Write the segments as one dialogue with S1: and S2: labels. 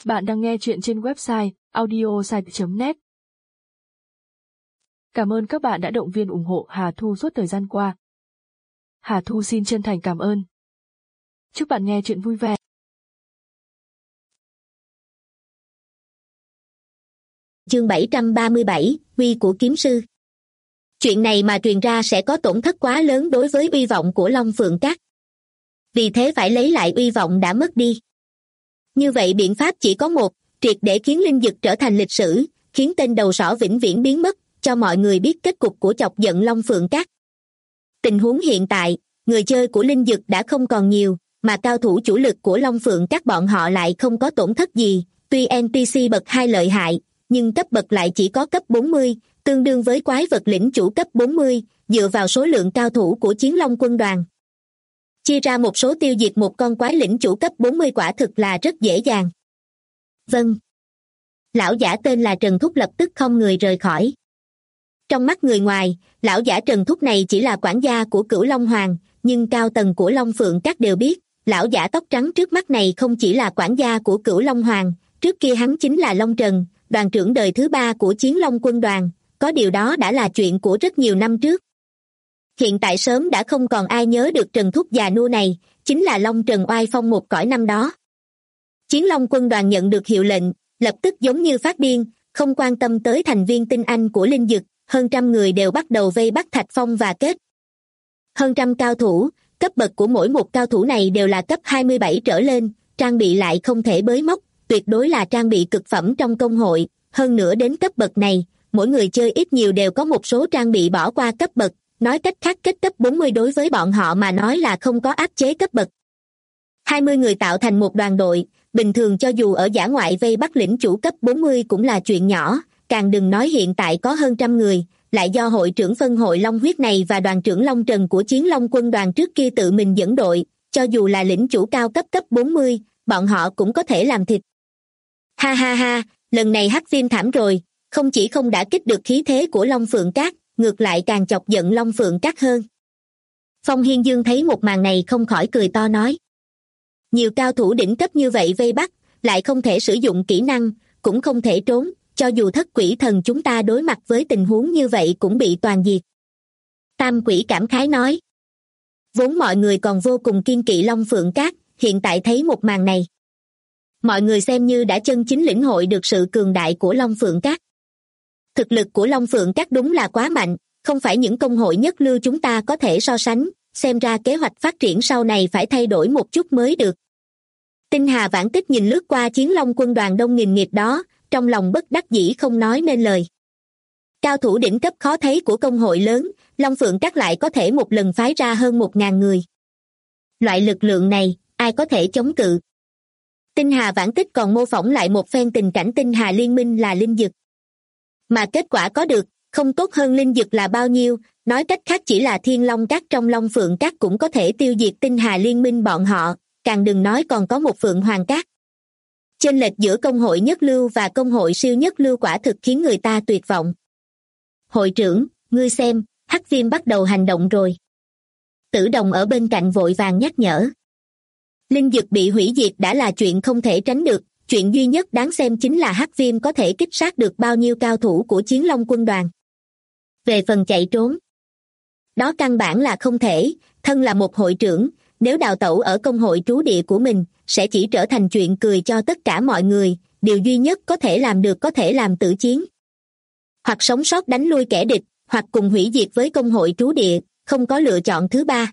S1: Bạn đang nghe chuyện trên website audiosite.net. Cảm ơn các bạn đã động viên ủng hộ Hà Thu suốt thời gian qua. Hà Thu xin chân thành cảm ơn. Chúc bạn nghe chuyện vui vẻ.
S2: Chương 737, uy của kiếm sư. Chuyện này mà truyền ra sẽ có tổn thất quá lớn đối với uy vọng của Long Phượng Các. Vì thế phải lấy lại uy vọng đã mất đi. Như vậy biện pháp chỉ có một, triệt để khiến Linh Dực trở thành lịch sử, khiến tên đầu sỏ vĩnh viễn biến mất, cho mọi người biết kết cục của chọc giận Long Phượng Các. Tình huống hiện tại, người chơi của Linh Dực đã không còn nhiều, mà cao thủ chủ lực của Long Phượng Các bọn họ lại không có tổn thất gì, tuy NPC bậc 2 lợi hại, nhưng cấp bậc lại chỉ có cấp 40, tương đương với quái vật lĩnh chủ cấp 40, dựa vào số lượng cao thủ của Chiến Long quân đoàn. Chia ra một số tiêu diệt một con quái lĩnh chủ cấp 40 quả thực là rất dễ dàng. Vâng. Lão giả tên là Trần Thúc lập tức không người rời khỏi. Trong mắt người ngoài, lão giả Trần Thúc này chỉ là quản gia của Cửu Long Hoàng, nhưng cao tầng của Long Phượng Các đều biết, lão giả tóc trắng trước mắt này không chỉ là quản gia của Cửu Long Hoàng, trước kia hắn chính là Long Trần, đoàn trưởng đời thứ 3 của Chiến Long quân đoàn, có điều đó đã là chuyện của rất nhiều năm trước. Hiện tại sớm đã không còn ai nhớ được Trần Thúc già nua này, chính là Long Trần oai phong một cõi năm đó. Chiến Long quân đoàn nhận được hiệu lệnh, lập tức giống như phát điên, không quan tâm tới thành viên tinh anh của Linh Dực, hơn trăm người đều bắt đầu vây bắt Thạch Phong và Kết. Hơn trăm cao thủ, cấp bậc của mỗi một cao thủ này đều là cấp 27 trở lên, trang bị lại không thể bới móc, tuyệt đối là trang bị cực phẩm trong công hội, hơn nữa đến cấp bậc này, mỗi người chơi ít nhiều đều có một số trang bị bỏ qua cấp bậc, nói cách khác kết cấp 40 đối với bọn họ mà nói là không có áp chế cấp bậc. 20 người tạo thành một đoàn đội, bình thường cho dù ở dã ngoại vây bắt lĩnh chủ cấp 40 cũng là chuyện nhỏ, càng đừng nói hiện tại có hơn trăm người, lại do hội trưởng phân hội Long Huyết này và đoàn trưởng Long Trần của Chiến Long quân đoàn trước kia tự mình dẫn đội, cho dù là lĩnh chủ cao cấp cấp 40, bọn họ cũng có thể làm thịt. Ha ha ha, lần này hắc viêm thảm rồi, không chỉ không đả kích được khí thế của Long Phượng Các, ngược lại càng chọc giận Long Phượng Các hơn. Phong Hiên Dương thấy một màn này không khỏi cười to nói. Nhiều cao thủ đỉnh cấp như vậy vây bắt, lại không thể sử dụng kỹ năng, cũng không thể trốn, cho dù thất quỷ thần chúng ta đối mặt với tình huống như vậy cũng bị toàn diệt. Tam quỷ cảm khái nói. Vốn mọi người còn vô cùng kiêng kỵ Long Phượng Các, hiện tại thấy một màn này. Mọi người xem như đã chân chính lĩnh hội được sự cường đại của Long Phượng Các. Thực lực của Long Phượng Các đúng là quá mạnh, không phải những công hội nhất lưu chúng ta có thể so sánh, xem ra kế hoạch phát triển sau này phải thay đổi một chút mới được. Tinh Hà Vãn Tích nhìn lướt qua Chiến Long quân đoàn đông nghìn nghịt đó, trong lòng bất đắc dĩ không nói nên lời. Cao thủ đỉnh cấp khó thấy của công hội lớn, Long Phượng Các lại có thể một lần phái ra hơn 1.000 người. Loại lực lượng này, ai có thể chống cự? Tinh Hà Vãn Tích còn mô phỏng lại một phen tình cảnh Tinh Hà Liên Minh là Linh Dực. Mà kết quả có được, không tốt hơn Linh Dực là bao nhiêu, nói cách khác chỉ là Thiên Long Các trong Long Phượng Các cũng có thể tiêu diệt Tinh Hà Liên Minh bọn họ, càng đừng nói còn có một Phượng Hoàng Các. Chênh lệch giữa công hội nhất lưu và công hội siêu nhất lưu quả thực khiến người ta tuyệt vọng. Hội trưởng, ngươi xem, hắc viêm bắt đầu hành động rồi. Tử Đồng ở bên cạnh vội vàng nhắc nhở. Linh Dực bị hủy diệt đã là chuyện không thể tránh được, chuyện duy nhất đáng xem chính là hắc viêm có thể kích sát được bao nhiêu cao thủ của Chiến Long quân đoàn. Về phần chạy trốn, đó căn bản là không thể, thân là một hội trưởng, nếu đào tẩu ở công hội trú địa của mình, sẽ chỉ trở thành chuyện cười cho tất cả mọi người, điều duy nhất có thể làm được có thể làm tử chiến. Hoặc sống sót đánh lui kẻ địch, hoặc cùng hủy diệt với công hội trú địa, không có lựa chọn thứ ba.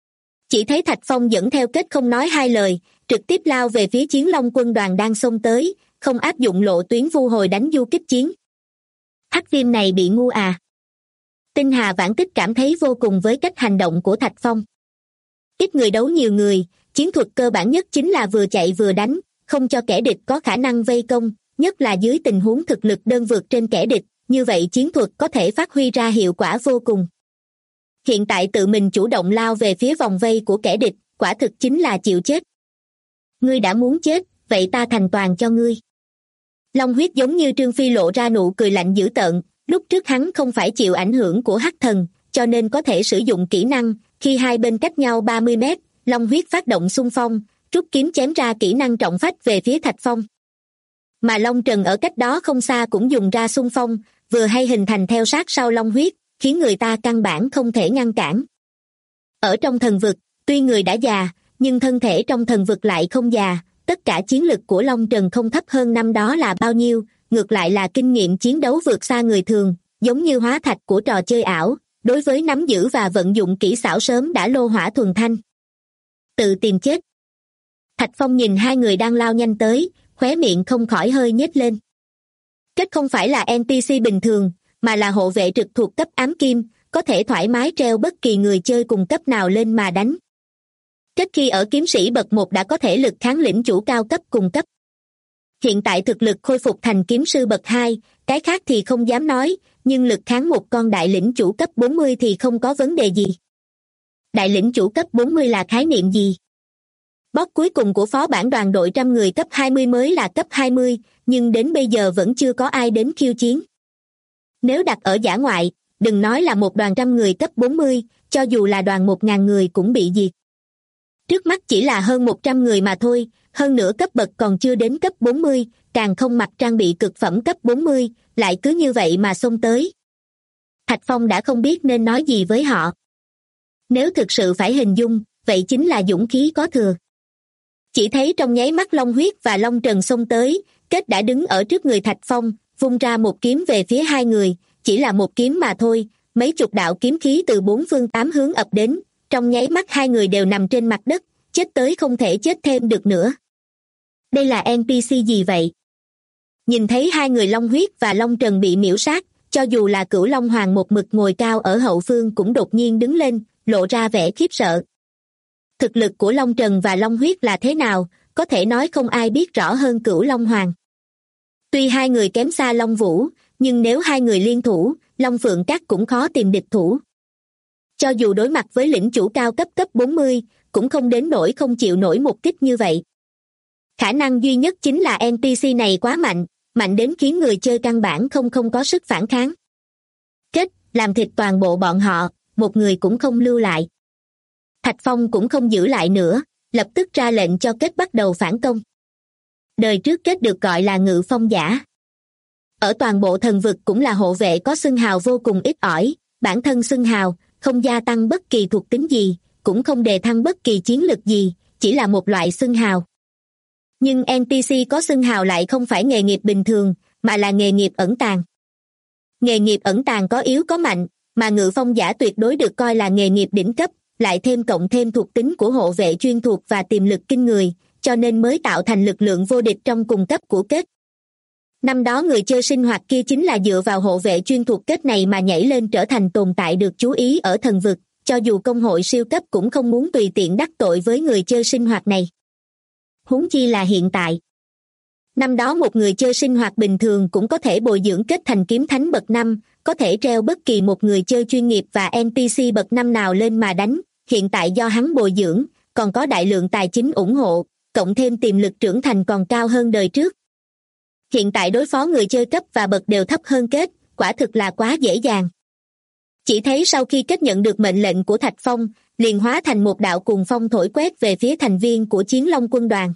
S2: Chỉ thấy Thạch Phong dẫn theo Kết không nói hai lời, trực tiếp lao về phía Chiến Long quân đoàn đang xông tới, không áp dụng lộ tuyến vu hồi đánh du kích chiến. Hắc viêm này bị ngu à? Tinh Hà Vãn Tích cảm thấy vô cùng với cách hành động của Thạch Phong. Ít người đấu nhiều người, chiến thuật cơ bản nhất chính là vừa chạy vừa đánh, không cho kẻ địch có khả năng vây công, nhất là dưới tình huống thực lực đơn vượt trên kẻ địch, như vậy chiến thuật có thể phát huy ra hiệu quả vô cùng. Hiện tại tự mình chủ động lao về phía vòng vây của kẻ địch, quả thực chính là chịu chết. Ngươi đã muốn chết, vậy ta thành toàn cho ngươi. Long Huyết giống như Trương Phi lộ ra nụ cười lạnh dữ tợn, lúc trước hắn không phải chịu ảnh hưởng của hắc thần, cho nên có thể sử dụng kỹ năng, khi hai bên cách nhau 30 mét, Long Huyết phát động xung phong, rút kiếm chém ra kỹ năng trọng phách về phía Thạch Phong. Mà Long Trần ở cách đó không xa cũng dùng ra xung phong, vừa hay hình thành theo sát sau Long huyết, khiến người ta căn bản không thể ngăn cản. Ở trong thần vực, tuy người đã già, nhưng thân thể trong thần vực lại không già, tất cả chiến lực của Long Trần không thấp hơn năm đó là bao nhiêu, ngược lại là kinh nghiệm chiến đấu vượt xa người thường, giống như hóa thạch của trò chơi ảo, đối với nắm giữ và vận dụng kỹ xảo sớm đã lô hỏa thuần thanh. Tự tìm chết. Thạch Phong nhìn hai người đang lao nhanh tới, khóe miệng không khỏi hơi nhếch lên. Kết không phải là NPC bình thường, mà là hộ vệ trực thuộc cấp ám kim, có thể thoải mái treo bất kỳ người chơi cùng cấp nào lên mà đánh. Kết khi ở kiếm sĩ bậc 1 đã có thể lực kháng lĩnh chủ cao cấp cùng cấp. Hiện tại thực lực khôi phục thành kiếm sư bậc 2, cái khác thì không dám nói, nhưng lực kháng một con đại lĩnh chủ cấp 40 thì không có vấn đề gì. Đại lĩnh chủ cấp 40 là khái niệm gì? Boss cuối cùng của phó bản đoàn đội trăm người cấp 20 mới là cấp 20, nhưng đến bây giờ vẫn chưa có ai đến khiêu chiến. Nếu đặt ở dã ngoại, đừng nói là một đoàn trăm người cấp 40, cho dù là đoàn 1.000 người cũng bị diệt. Trước mắt chỉ là hơn 100 người mà thôi, hơn nữa cấp bậc còn chưa đến cấp 40, càng không mặc trang bị cực phẩm cấp 40, lại cứ như vậy mà xông tới. Thạch Phong đã không biết nên nói gì với họ. Nếu thực sự phải hình dung, vậy chính là dũng khí có thừa. Chỉ thấy trong nháy mắt Long huyết và Long Trần xông tới, Kết đã đứng ở trước người Thạch Phong, vung ra một kiếm về phía hai người, chỉ là một kiếm mà thôi, mấy chục đạo kiếm khí từ bốn phương tám hướng ập đến, trong nháy mắt hai người đều nằm trên mặt đất, chết tới không thể chết thêm được nữa. Đây là NPC gì vậy? Nhìn thấy hai người Long huyết và Long Trần bị miễu sát, cho dù là Cửu Long Hoàng một mực ngồi cao ở hậu phương cũng đột nhiên đứng lên, lộ ra vẻ khiếp sợ. Thực lực của Long Trần và Long huyết là thế nào, có thể nói không ai biết rõ hơn Cửu Long Hoàng. Tuy hai người kém xa Long Vũ, nhưng nếu hai người liên thủ, Long Phượng Các cũng khó tìm địch thủ. Cho dù đối mặt với lĩnh chủ cao cấp cấp 40, cũng không đến nỗi không chịu nổi một kích như vậy. Khả năng duy nhất chính là NPC này quá mạnh, mạnh đến khiến người chơi căn bản không có sức phản kháng. Kết, làm thịt toàn bộ bọn họ, một người cũng không lưu lại. Thạch Phong cũng không giữ lại nữa, lập tức ra lệnh cho Kết bắt đầu phản công. Đời trước Kết được gọi là Ngự Phong Giả. Ở toàn bộ thần vực cũng là hộ vệ có xưng hào vô cùng ít ỏi, bản thân xưng hào, không gia tăng bất kỳ thuộc tính gì, cũng không đề thăng bất kỳ chiến lực gì, chỉ là một loại xưng hào. Nhưng NPC có xưng hào lại không phải nghề nghiệp bình thường, mà là nghề nghiệp ẩn tàng. Nghề nghiệp ẩn tàng có yếu có mạnh, mà Ngự Phong Giả tuyệt đối được coi là nghề nghiệp đỉnh cấp, lại cộng thêm thuộc tính của hộ vệ chuyên thuộc và tiềm lực kinh người, cho nên mới tạo thành lực lượng vô địch trong cùng cấp của Kết. Năm đó người chơi sinh hoạt kia chính là dựa vào hộ vệ chuyên thuộc Kết này mà nhảy lên trở thành tồn tại được chú ý ở thần vực, cho dù công hội siêu cấp cũng không muốn tùy tiện đắc tội với người chơi sinh hoạt này. Huống chi là hiện tại. Năm đó một người chơi sinh hoạt bình thường cũng có thể bồi dưỡng Kết thành kiếm thánh bậc 5, có thể treo bất kỳ một người chơi chuyên nghiệp và NPC bậc 5 nào lên mà đánh, hiện tại do hắn bồi dưỡng, còn có đại lượng tài chính ủng hộ, cộng thêm tiềm lực trưởng thành còn cao hơn đời trước. Hiện tại đối phó người chơi cấp và bậc đều thấp hơn Kết, quả thực là quá dễ dàng. Chỉ thấy sau khi Kết nhận được mệnh lệnh của Thạch Phong, liền hóa thành một đạo cuồng phong thổi quét về phía thành viên của Chiến Long quân đoàn.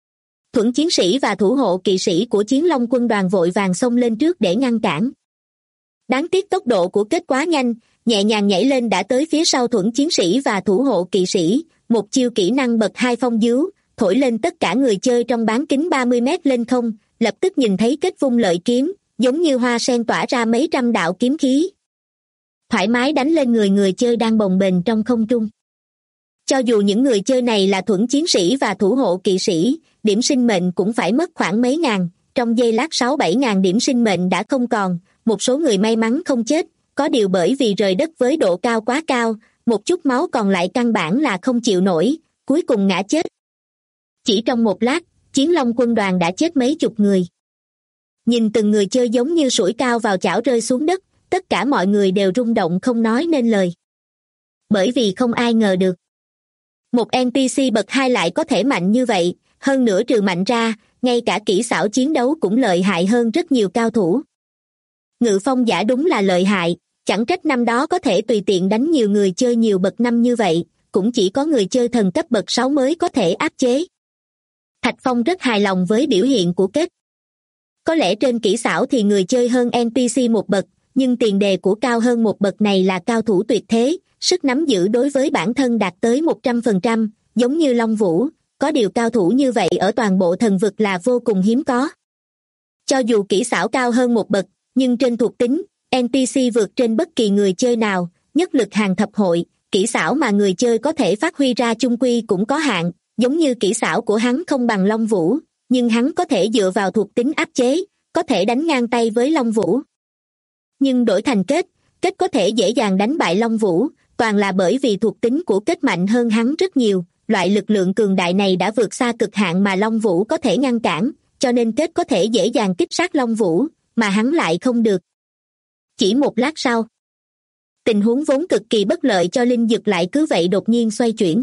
S2: Thuẫn chiến sĩ và thủ hộ kỵ sĩ của Chiến Long quân đoàn vội vàng xông lên trước để ngăn cản. Đáng tiếc tốc độ của Kết quá nhanh, nhẹ nhàng nhảy lên đã tới phía sau thuẫn chiến sĩ và thủ hộ kỵ sĩ, một chiêu kỹ năng bậc 2 phong dứu, thổi lên tất cả người chơi trong bán kính 30 mét lên không, lập tức nhìn thấy Kết vung lợi kiếm, giống như hoa sen tỏa ra mấy trăm đạo kiếm khí. Thoải mái đánh lên người chơi đang bồng bềnh trong không trung. Cho dù những người chơi này là thuẫn chiến sĩ và thủ hộ kỵ sĩ, điểm sinh mệnh cũng phải mất khoảng mấy ngàn, trong giây lát 6-7 ngàn điểm sinh mệnh đã không còn, một số người may mắn không chết, có điều bởi vì rời đất với độ cao quá cao, một chút máu còn lại căn bản là không chịu nổi, cuối cùng ngã chết. Chỉ trong một lát, Chiến Long quân đoàn đã chết mấy chục người. Nhìn từng người chơi giống như sủi cao vào chảo rơi xuống đất, tất cả mọi người đều rung động không nói nên lời. Bởi vì không ai ngờ được. Một NPC bậc 2 lại có thể mạnh như vậy, hơn nữa trừ mạnh ra, ngay cả kỹ xảo chiến đấu cũng lợi hại hơn rất nhiều cao thủ. Ngự Phong Giả đúng là lợi hại, chẳng trách năm đó có thể tùy tiện đánh nhiều người chơi nhiều bậc 5 như vậy, cũng chỉ có người chơi thần cấp bậc 6 mới có thể áp chế. Thạch Phong rất hài lòng với biểu hiện của Kết. Có lẽ trên kỹ xảo thì người chơi hơn NPC một bậc, nhưng tiền đề của cao hơn một bậc này là cao thủ tuyệt thế, sức nắm giữ đối với bản thân đạt tới 100%, giống như Long Vũ, có điều cao thủ như vậy ở toàn bộ thần vực là vô cùng hiếm có. Cho dù kỹ xảo cao hơn một bậc, nhưng trên thuộc tính, NPC vượt trên bất kỳ người chơi nào, nhất lực hàng thập hội, kỹ xảo mà người chơi có thể phát huy ra chung quy cũng có hạn, giống như kỹ xảo của hắn không bằng Long Vũ, nhưng hắn có thể dựa vào thuộc tính áp chế, có thể đánh ngang tay với Long Vũ. Nhưng đổi thành kết có thể dễ dàng đánh bại Long Vũ, toàn là bởi vì thuộc tính của kết mạnh hơn hắn rất nhiều, loại lực lượng cường đại này đã vượt xa cực hạn mà Long Vũ có thể ngăn cản, cho nên kết có thể dễ dàng kích sát Long Vũ, mà hắn lại không được. Chỉ một lát sau, tình huống vốn cực kỳ bất lợi cho Linh Dực lại cứ vậy đột nhiên xoay chuyển.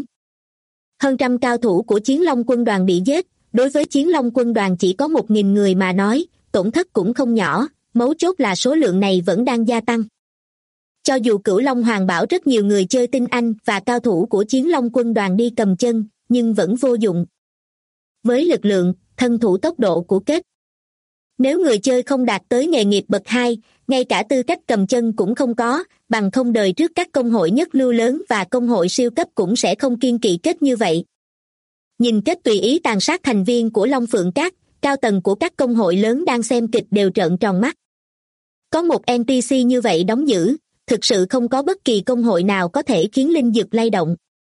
S2: Hơn trăm cao thủ của Chiến Long quân đoàn bị giết, đối với Chiến Long quân đoàn chỉ có 1.000 người mà nói, tổn thất cũng không nhỏ, mấu chốt là số lượng này vẫn đang gia tăng. Cho dù Cửu Long Hoàng bảo rất nhiều người chơi tinh anh và cao thủ của Chiến Long quân đoàn đi cầm chân, nhưng vẫn vô dụng. Với lực lượng, thân thủ tốc độ của kết, nếu người chơi không đạt tới nghề nghiệp bậc 2, ngay cả tư cách cầm chân cũng không có, bằng không đời trước các công hội nhất lưu lớn và công hội siêu cấp cũng sẽ không kiên kỵ kết như vậy. Nhìn kết tùy ý tàn sát thành viên của Long Phượng Các, cao tầng của các công hội lớn đang xem kịch đều trợn tròn mắt. Có một NPC như vậy đóng giữ, thực sự không có bất kỳ công hội nào có thể khiến Linh Dực lay động.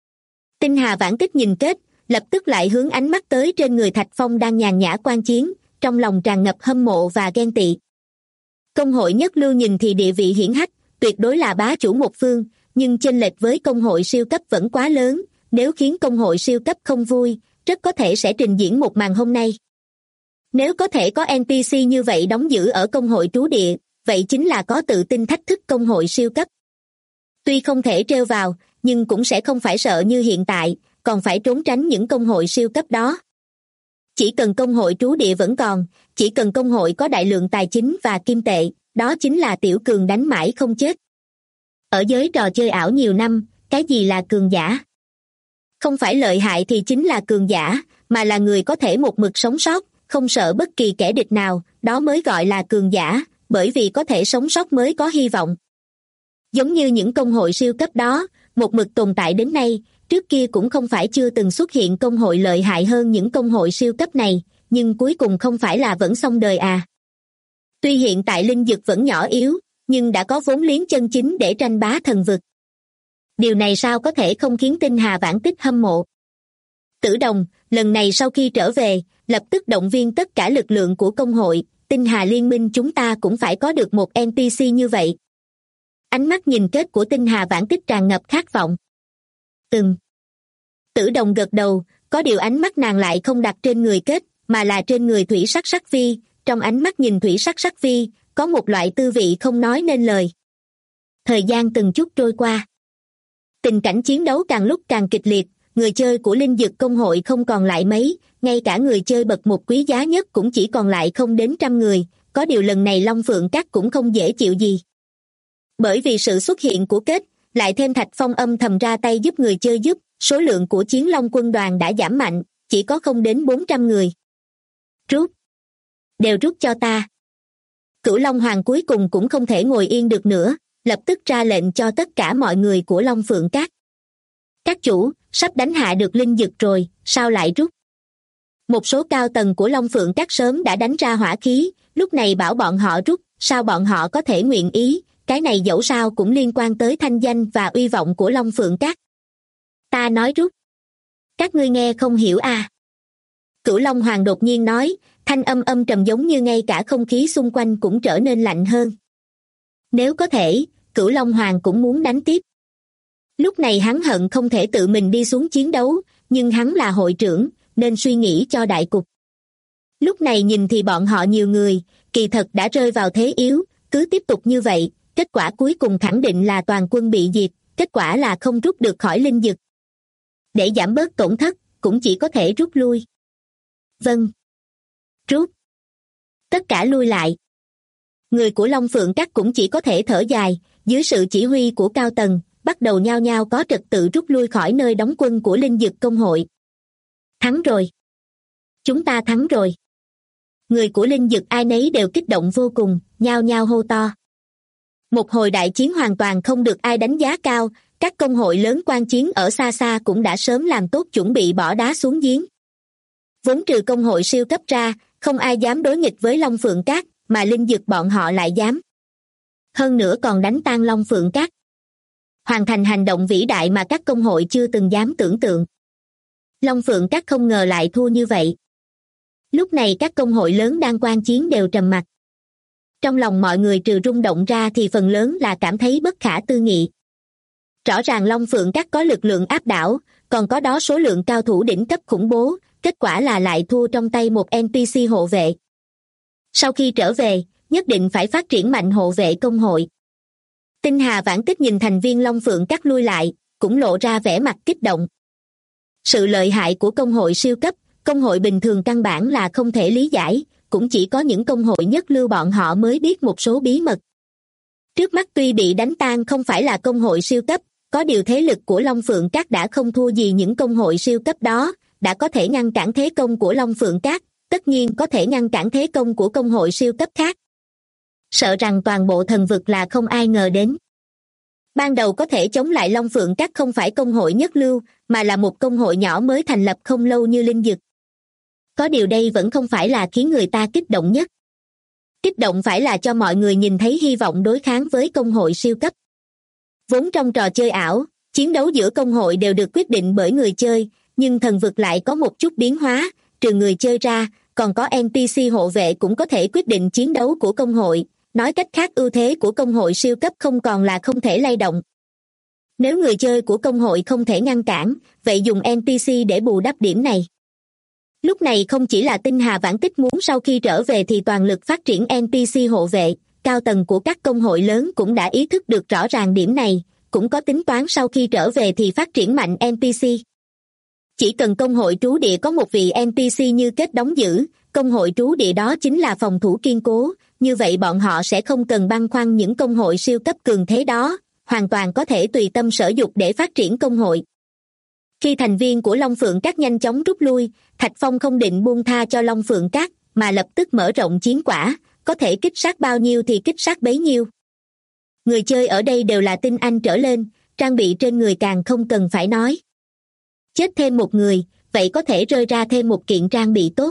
S2: Tinh Hà Vãn Kích nhìn kết, lập tức lại hướng ánh mắt tới trên người Thạch Phong đang nhàn nhã quan chiến, trong lòng tràn ngập hâm mộ và ghen tị. Công hội nhất lưu nhìn thì địa vị hiển hách, tuyệt đối là bá chủ một phương, nhưng chênh lệch với công hội siêu cấp vẫn quá lớn, nếu khiến công hội siêu cấp không vui, rất có thể sẽ trình diễn một màn hôm nay. Nếu có thể có NPC như vậy đóng giữ ở công hội trú địa, vậy chính là có tự tin thách thức công hội siêu cấp. Tuy không thể trêu vào, nhưng cũng sẽ không phải sợ như hiện tại, còn phải trốn tránh những công hội siêu cấp đó. Chỉ cần công hội trú địa vẫn còn, chỉ cần công hội có đại lượng tài chính và kim tệ, đó chính là tiểu cường đánh mãi không chết. Ở giới trò chơi ảo nhiều năm, cái gì là cường giả? Không phải lợi hại thì chính là cường giả, mà là người có thể một mực sống sót, không sợ bất kỳ kẻ địch nào, đó mới gọi là cường giả, bởi vì có thể sống sót mới có hy vọng. Giống như những công hội siêu cấp đó, một mực tồn tại đến nay, trước kia cũng không phải chưa từng xuất hiện công hội lợi hại hơn những công hội siêu cấp này, nhưng cuối cùng không phải là vẫn xong đời à. Tuy hiện tại Linh Dực vẫn nhỏ yếu, nhưng đã có vốn liếng chân chính để tranh bá thần vực. Điều này sao có thể không khiến Tinh Hà Vãn Kích hâm mộ. Tử Đồng, lần này sau khi trở về, lập tức động viên tất cả lực lượng của công hội, Tinh Hà Liên minh chúng ta cũng phải có được một NPC như vậy. Ánh mắt nhìn kết của Tinh Hà Vãn Kích tràn ngập khát vọng. Tử Đồng gật đầu, có điều ánh mắt nàng lại không đặt trên người kết, mà là trên người Thủy Sắc Sắc Vi, trong ánh mắt nhìn Thủy Sắc Sắc Vi, có một loại tư vị không nói nên lời. Thời gian từng chút trôi qua. Tình cảnh chiến đấu càng lúc càng kịch liệt, người chơi của Linh Dực công hội không còn lại mấy, ngay cả người chơi bậc một quý giá nhất cũng chỉ còn lại không đến 100 người, có điều lần này Long Phượng Các cũng không dễ chịu gì. Bởi vì sự xuất hiện của kết, lại thêm Thạch Phong âm thầm ra tay giúp người chơi giúp, số lượng của Chiến Long quân đoàn đã giảm mạnh, chỉ có không đến 400 người. Rút! Đều rút cho ta! Cửu Long Hoàng cuối cùng cũng không thể ngồi yên được nữa, lập tức ra lệnh cho tất cả mọi người của Long Phượng Các. Các chủ, sắp đánh hạ được Linh Dực rồi, sao lại rút? Một số cao tầng của Long Phượng Các sớm đã đánh ra hỏa khí, lúc này bảo bọn họ rút, sao bọn họ có thể nguyện ý, cái này dẫu sao cũng liên quan tới thanh danh và uy vọng của Long Phượng Các. Ta nói rút. Các ngươi nghe không hiểu à? Cửu Long Hoàng đột nhiên nói, thanh âm âm trầm giống như ngay cả không khí xung quanh cũng trở nên lạnh hơn. Nếu có thể, Cửu Long Hoàng cũng muốn đánh tiếp. Lúc này hắn hận không thể tự mình đi xuống chiến đấu, nhưng hắn là hội trưởng, nên suy nghĩ cho đại cục. Lúc này nhìn thì bọn họ nhiều người, kỳ thật đã rơi vào thế yếu, cứ tiếp tục như vậy, kết quả cuối cùng khẳng định là toàn quân bị diệt, kết quả là không rút được khỏi Linh Dực. Để giảm bớt tổn thất, cũng chỉ có thể rút lui. Vâng. Rút. Tất cả lui lại. Người của Long Phượng Các cũng chỉ có thể thở dài, dưới sự chỉ huy của cao tầng, bắt đầu nhao nhao có trật tự rút lui khỏi nơi đóng quân của Linh Dực công hội. Thắng rồi. Chúng ta thắng rồi. Người của Linh Dực ai nấy đều kích động vô cùng, nhao nhao hô to. Một hồi đại chiến hoàn toàn không được ai đánh giá cao, các công hội lớn quan chiến ở xa xa cũng đã sớm làm tốt chuẩn bị bỏ đá xuống giếng. Vốn trừ công hội siêu cấp ra, không ai dám đối nghịch với Long Phượng Các, mà Linh Dực bọn họ lại dám. Hơn nữa còn đánh tan Long Phượng Các. Hoàn thành hành động vĩ đại mà các công hội chưa từng dám tưởng tượng. Long Phượng Các không ngờ lại thua như vậy. Lúc này các công hội lớn đang quan chiến đều trầm mặc. Trong lòng mọi người trừ rung động ra thì phần lớn là cảm thấy bất khả tư nghị. Rõ ràng Long Phượng Các có lực lượng áp đảo, còn có đó số lượng cao thủ đỉnh cấp khủng bố, kết quả là lại thua trong tay một NPC hộ vệ. Sau khi trở về, nhất định phải phát triển mạnh hộ vệ công hội. Tinh Hà Vãn Tích nhìn thành viên Long Phượng Các lui lại, cũng lộ ra vẻ mặt kích động. Sự lợi hại của công hội siêu cấp, công hội bình thường căn bản là không thể lý giải, cũng chỉ có những công hội nhất lưu bọn họ mới biết một số bí mật. Trước mắt tuy bị đánh tan không phải là công hội siêu cấp, có điều thế lực của Long Phượng Các đã không thua gì những công hội siêu cấp đó, đã có thể ngăn cản thế công của Long Phượng Các, tất nhiên có thể ngăn cản thế công của công hội siêu cấp khác. Sợ rằng toàn bộ thần vực là không ai ngờ đến. Ban đầu có thể chống lại Long Phượng Các không phải công hội nhất lưu, mà là một công hội nhỏ mới thành lập không lâu như Linh Dực. Có điều đây vẫn không phải là khiến người ta kích động nhất. Kích động phải là cho mọi người nhìn thấy hy vọng đối kháng với công hội siêu cấp. Vốn trong trò chơi ảo, chiến đấu giữa công hội đều được quyết định bởi người chơi, nhưng thần vực lại có một chút biến hóa, trừ người chơi ra, còn có NPC hộ vệ cũng có thể quyết định chiến đấu của công hội, nói cách khác ưu thế của công hội siêu cấp không còn là không thể lay động. Nếu người chơi của công hội không thể ngăn cản, vậy dùng NPC để bù đắp điểm này. Lúc này không chỉ là Tinh Hà Vãn Tích muốn sau khi trở về thì toàn lực phát triển NPC hộ vệ, cao tầng của các công hội lớn cũng đã ý thức được rõ ràng điểm này, cũng có tính toán sau khi trở về thì phát triển mạnh NPC. Chỉ cần công hội trú địa có một vị NPC như kết đóng giữ, công hội trú địa đó chính là phòng thủ kiên cố, như vậy bọn họ sẽ không cần băn khoăn những công hội siêu cấp cường thế đó, hoàn toàn có thể tùy tâm sở dục để phát triển công hội. Khi thành viên của Long Phượng Các nhanh chóng rút lui, Thạch Phong không định buông tha cho Long Phượng Các, mà lập tức mở rộng chiến quả, có thể kích sát bao nhiêu thì kích sát bấy nhiêu. Người chơi ở đây đều là tinh anh trở lên, trang bị trên người càng không cần phải nói. Chết thêm một người, vậy có thể rơi ra thêm một kiện trang bị tốt.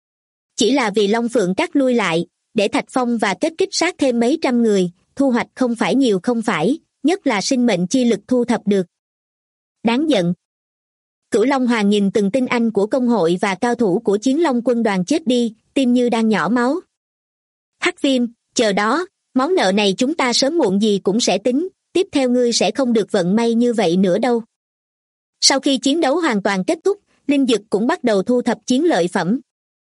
S2: Chỉ là vì Long Phượng Các lui lại, để Thạch Phong và kết kích sát thêm mấy trăm người, thu hoạch không phải nhiều không phải, nhất là sinh mệnh chi lực thu thập được. Đáng giận. Cửu Long Hoàng nhìn từng tinh anh của công hội và cao thủ của Chiến Long quân đoàn chết đi, tim như đang nhỏ máu. Hắc Viêm, chờ đó, món nợ này chúng ta sớm muộn gì cũng sẽ tính, tiếp theo ngươi sẽ không được vận may như vậy nữa đâu. Sau khi chiến đấu hoàn toàn kết thúc, Linh Dực cũng bắt đầu thu thập chiến lợi phẩm.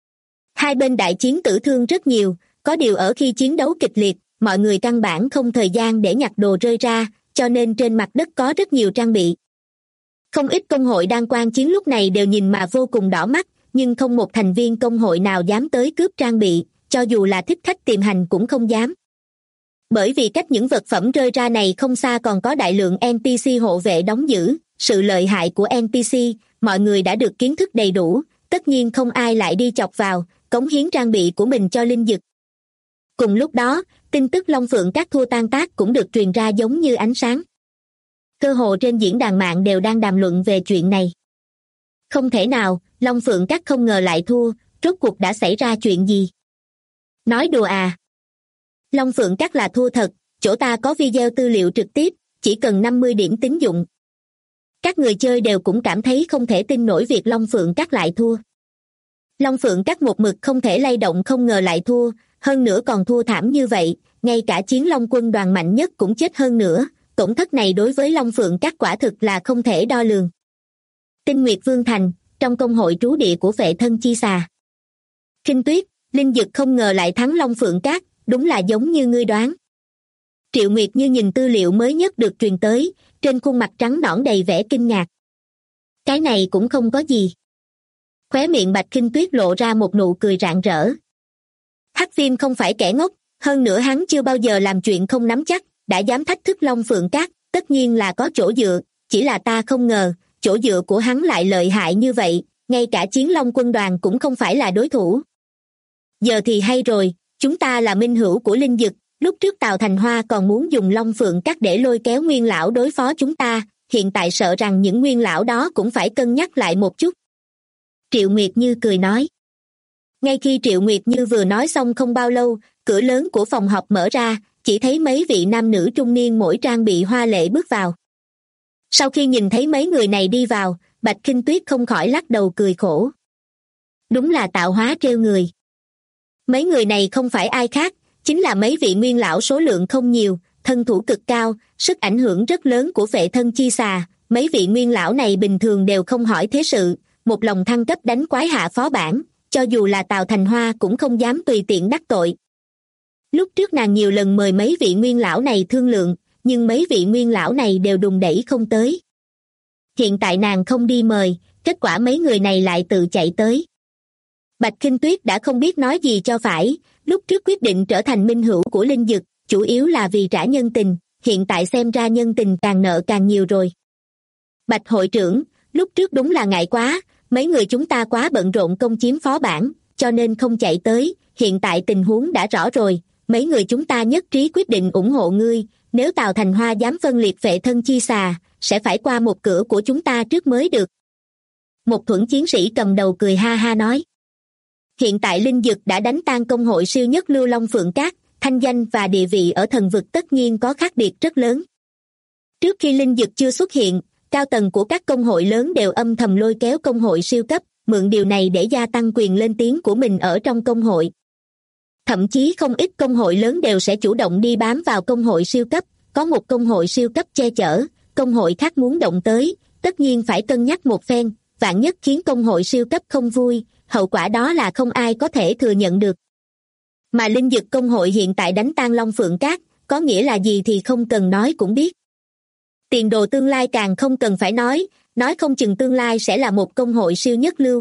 S2: Hai bên đại chiến tử thương rất nhiều, có điều ở khi chiến đấu kịch liệt, mọi người căn bản không thời gian để nhặt đồ rơi ra, cho nên trên mặt đất có rất nhiều trang bị. Không ít công hội đang quan chiến lúc này đều nhìn mà vô cùng đỏ mắt, nhưng không một thành viên công hội nào dám tới cướp trang bị, cho dù là thích khách tiềm hành cũng không dám. Bởi vì cách những vật phẩm rơi ra này không xa còn có đại lượng NPC hộ vệ đóng giữ, sự lợi hại của NPC, mọi người đã được kiến thức đầy đủ, tất nhiên không ai lại đi chọc vào, cống hiến trang bị của mình cho Linh Dực. Cùng lúc đó, tin tức Long Phượng Các thua tan tác cũng được truyền ra giống như ánh sáng. Cơ hồ trên diễn đàn mạng đều đang đàm luận về chuyện này. Không thể nào, Long Phượng Các không ngờ lại thua, rốt cuộc đã xảy ra chuyện gì? Nói đùa à? Long Phượng Các là thua thật, chỗ ta có video tư liệu trực tiếp, chỉ cần 50 điểm tín dụng. Các người chơi đều cũng cảm thấy không thể tin nổi việc Long Phượng Các lại thua. Long Phượng Các một mực không thể lay động không ngờ lại thua, hơn nữa còn thua thảm như vậy, ngay cả Chiến Long quân đoàn mạnh nhất cũng chết hơn nữa, tổn thất này đối với Long Phượng Các quả thực là không thể đo lường. Tinh Nguyệt Vương Thành, trong công hội trú địa của Vệ Thân Chi Xà. Kinh Tuyết, Linh Dực không ngờ lại thắng Long Phượng Các, đúng là giống như ngươi đoán. Triệu Nguyệt Như nhìn tư liệu mới nhất được truyền tới, trên khuôn mặt trắng nõn đầy vẻ kinh ngạc. Cái này cũng không có gì. Khóe miệng Bạch Kinh Tuyết lộ ra một nụ cười rạng rỡ. Hắc Viêm không phải kẻ ngốc, hơn nữa hắn chưa bao giờ làm chuyện không nắm chắc, đã dám thách thức Long Phượng Các, tất nhiên là có chỗ dựa, chỉ là ta không ngờ, chỗ dựa của hắn lại lợi hại như vậy, ngay cả Chiến Long quân đoàn cũng không phải là đối thủ. Giờ thì hay rồi, chúng ta là minh hữu của linh dực, lúc trước Tào Thành Hoa còn muốn dùng Long Phượng Các để lôi kéo nguyên lão đối phó chúng ta, hiện tại sợ rằng những nguyên lão đó cũng phải cân nhắc lại một chút. Triệu Nguyệt Như cười nói. Ngay khi Triệu Nguyệt Như vừa nói xong không bao lâu, cửa lớn của phòng họp mở ra, chỉ thấy mấy vị nam nữ trung niên mỗi trang bị hoa lệ bước vào. Sau khi nhìn thấy mấy người này đi vào, Bạch Khinh Tuyết không khỏi lắc đầu cười khổ. Đúng là tạo hóa trêu người. Mấy người này không phải ai khác, chính là mấy vị nguyên lão số lượng không nhiều, thân thủ cực cao, sức ảnh hưởng rất lớn của Phệ Thân Chi Xà. Mấy vị nguyên lão này bình thường đều không hỏi thế sự, một lòng thăng cấp đánh quái hạ phó bản, cho dù là Tào Thành Hoa cũng không dám tùy tiện đắc tội. Lúc trước nàng nhiều lần mời mấy vị nguyên lão này thương lượng, nhưng mấy vị nguyên lão này đều đùn đẩy không tới. Hiện tại nàng không đi mời, kết quả mấy người này lại tự chạy tới. Bạch Khinh Tuyết đã không biết nói gì cho phải, lúc trước quyết định trở thành minh hữu của linh dực, chủ yếu là vì trả nhân tình, hiện tại xem ra nhân tình càng nợ càng nhiều rồi. Bạch hội trưởng, lúc trước đúng là ngại quá, mấy người chúng ta quá bận rộn công chiếm phó bản, cho nên không chạy tới, hiện tại tình huống đã rõ rồi, mấy người chúng ta nhất trí quyết định ủng hộ ngươi, nếu Tào Thành Hoa dám phân liệt Phệ Thân Chi Xà, sẽ phải qua một cửa của chúng ta trước mới được. Một thuẫn chiến sĩ cầm đầu cười ha ha nói. Hiện tại linh dực đã đánh tan công hội siêu nhất lưu Long Phượng Các, thanh danh và địa vị ở thần vực tất nhiên có khác biệt rất lớn. Trước khi linh dực chưa xuất hiện, cao tầng của các công hội lớn đều âm thầm lôi kéo công hội siêu cấp, mượn điều này để gia tăng quyền lên tiếng của mình ở trong công hội. Thậm chí không ít công hội lớn đều sẽ chủ động đi bám vào công hội siêu cấp, có một công hội siêu cấp che chở, công hội khác muốn động tới, tất nhiên phải cân nhắc một phen, vạn nhất khiến công hội siêu cấp không vui, hậu quả đó là không ai có thể thừa nhận được. Mà linh dực công hội hiện tại đánh tan Long Phượng Các, có nghĩa là gì thì không cần nói cũng biết. Tiền đồ tương lai càng không cần phải nói không chừng tương lai sẽ là một công hội siêu nhất lưu.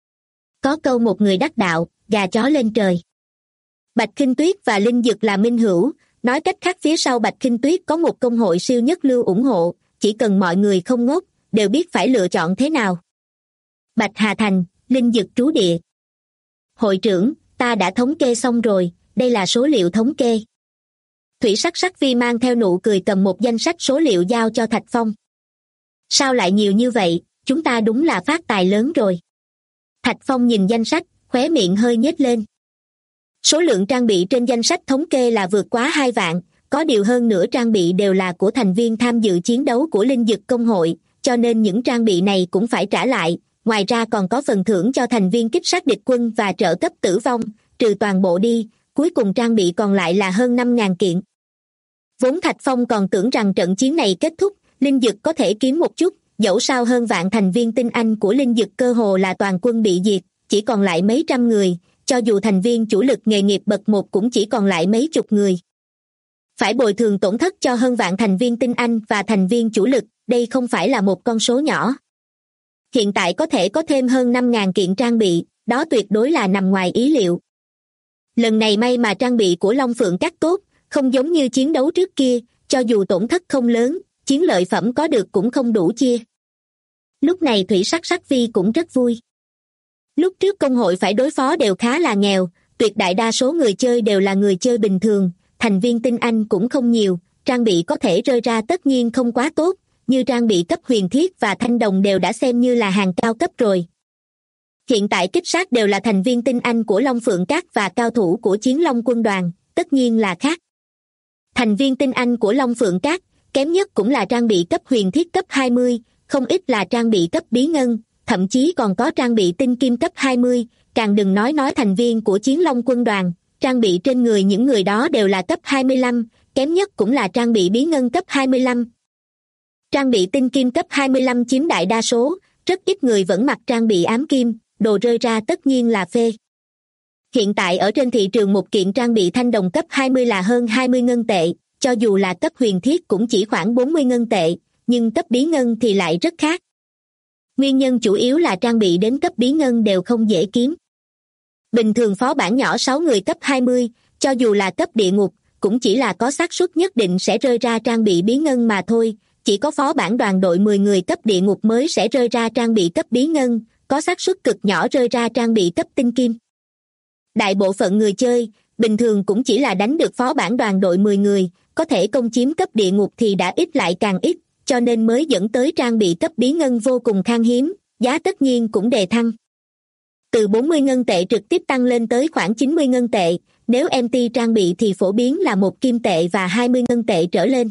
S2: Có câu một người đắc đạo, gà chó lên trời. Bạch Khinh Tuyết và linh dực là minh hữu, nói cách khác phía sau Bạch Khinh Tuyết có một công hội siêu nhất lưu ủng hộ, chỉ cần mọi người không ngốc, đều biết phải lựa chọn thế nào. Bạch Hà Thành, linh dực trú địa. Hội trưởng, ta đã thống kê xong rồi, đây là số liệu thống kê. Thủy Sắc Sắc Vi mang theo nụ cười cầm một danh sách số liệu giao cho Thạch Phong. Sao lại nhiều như vậy, chúng ta đúng là phát tài lớn rồi. Thạch Phong nhìn danh sách, khóe miệng hơi nhếch lên. Số lượng trang bị trên danh sách thống kê là vượt quá 2 vạn, có điều hơn nửa trang bị đều là của thành viên tham dự chiến đấu của linh dực công hội, cho nên những trang bị này cũng phải trả lại, ngoài ra còn có phần thưởng cho thành viên kích sát địch quân và trợ cấp tử vong, trừ toàn bộ đi, cuối cùng trang bị còn lại là hơn 5.000 kiện. Vốn Thạch Phong còn tưởng rằng trận chiến này kết thúc, linh dực có thể kiếm một chút, dẫu sao hơn vạn thành viên tinh anh của linh dực cơ hồ là toàn quân bị diệt, chỉ còn lại mấy trăm người, cho dù thành viên chủ lực nghề nghiệp bậc 1 cũng chỉ còn lại mấy chục người. Phải bồi thường tổn thất cho hơn vạn thành viên tinh anh và thành viên chủ lực, đây không phải là một con số nhỏ. Hiện tại có thể có thêm hơn 5.000 kiện trang bị, đó tuyệt đối là nằm ngoài ý liệu. Lần này may mà trang bị của Long Phượng Các tốt, không giống như chiến đấu trước kia, cho dù tổn thất không lớn, chiến lợi phẩm có được cũng không đủ chia. Lúc này Thủy Sắc Sắc Vi cũng rất vui. Lúc trước công hội phải đối phó đều khá là nghèo, tuyệt đại đa số người chơi đều là người chơi bình thường, thành viên tinh anh cũng không nhiều, trang bị có thể rơi ra tất nhiên không quá tốt, như trang bị cấp huyền thiết và thanh đồng đều đã xem như là hàng cao cấp rồi. Hiện tại kích sát đều là thành viên tinh anh của Long Phượng Các và cao thủ của Chiến Long quân đoàn, tất nhiên là khác. Thành viên tinh anh của Long Phượng Các, kém nhất cũng là trang bị cấp huyền thiết cấp 20, không ít là trang bị cấp bí ngân, thậm chí còn có trang bị tinh kim cấp 20, càng đừng nói thành viên của Chiến Long quân đoàn, trang bị trên người những người đó đều là cấp 25, kém nhất cũng là trang bị bí ngân cấp 25. Trang bị tinh kim cấp 25 chiếm đại đa số, rất ít người vẫn mặc trang bị ám kim, đồ rơi ra tất nhiên là phê. Hiện tại ở trên thị trường một kiện trang bị thanh đồng cấp 20 là hơn 20 ngân tệ, cho dù là cấp huyền thiết cũng chỉ khoảng 40 ngân tệ, nhưng cấp bí ngân thì lại rất khác. Nguyên nhân chủ yếu là trang bị đến cấp bí ngân đều không dễ kiếm. Bình thường phó bản nhỏ 6 người cấp 20, cho dù là cấp địa ngục, cũng chỉ là có xác suất nhất định sẽ rơi ra trang bị bí ngân mà thôi, chỉ có phó bản đoàn đội 10 người cấp địa ngục mới sẽ rơi ra trang bị cấp bí ngân, có xác suất cực nhỏ rơi ra trang bị cấp tinh kim. Đại bộ phận người chơi, bình thường cũng chỉ là đánh được phó bản đoàn đội 10 người, có thể công chiếm cấp địa ngục thì đã ít lại càng ít, cho nên mới dẫn tới trang bị cấp bí ngân vô cùng khan hiếm, giá tất nhiên cũng đề thăng. Từ 40 ngân tệ trực tiếp tăng lên tới khoảng 90 ngân tệ, nếu MT trang bị thì phổ biến là 1 kim tệ và 20 ngân tệ trở lên.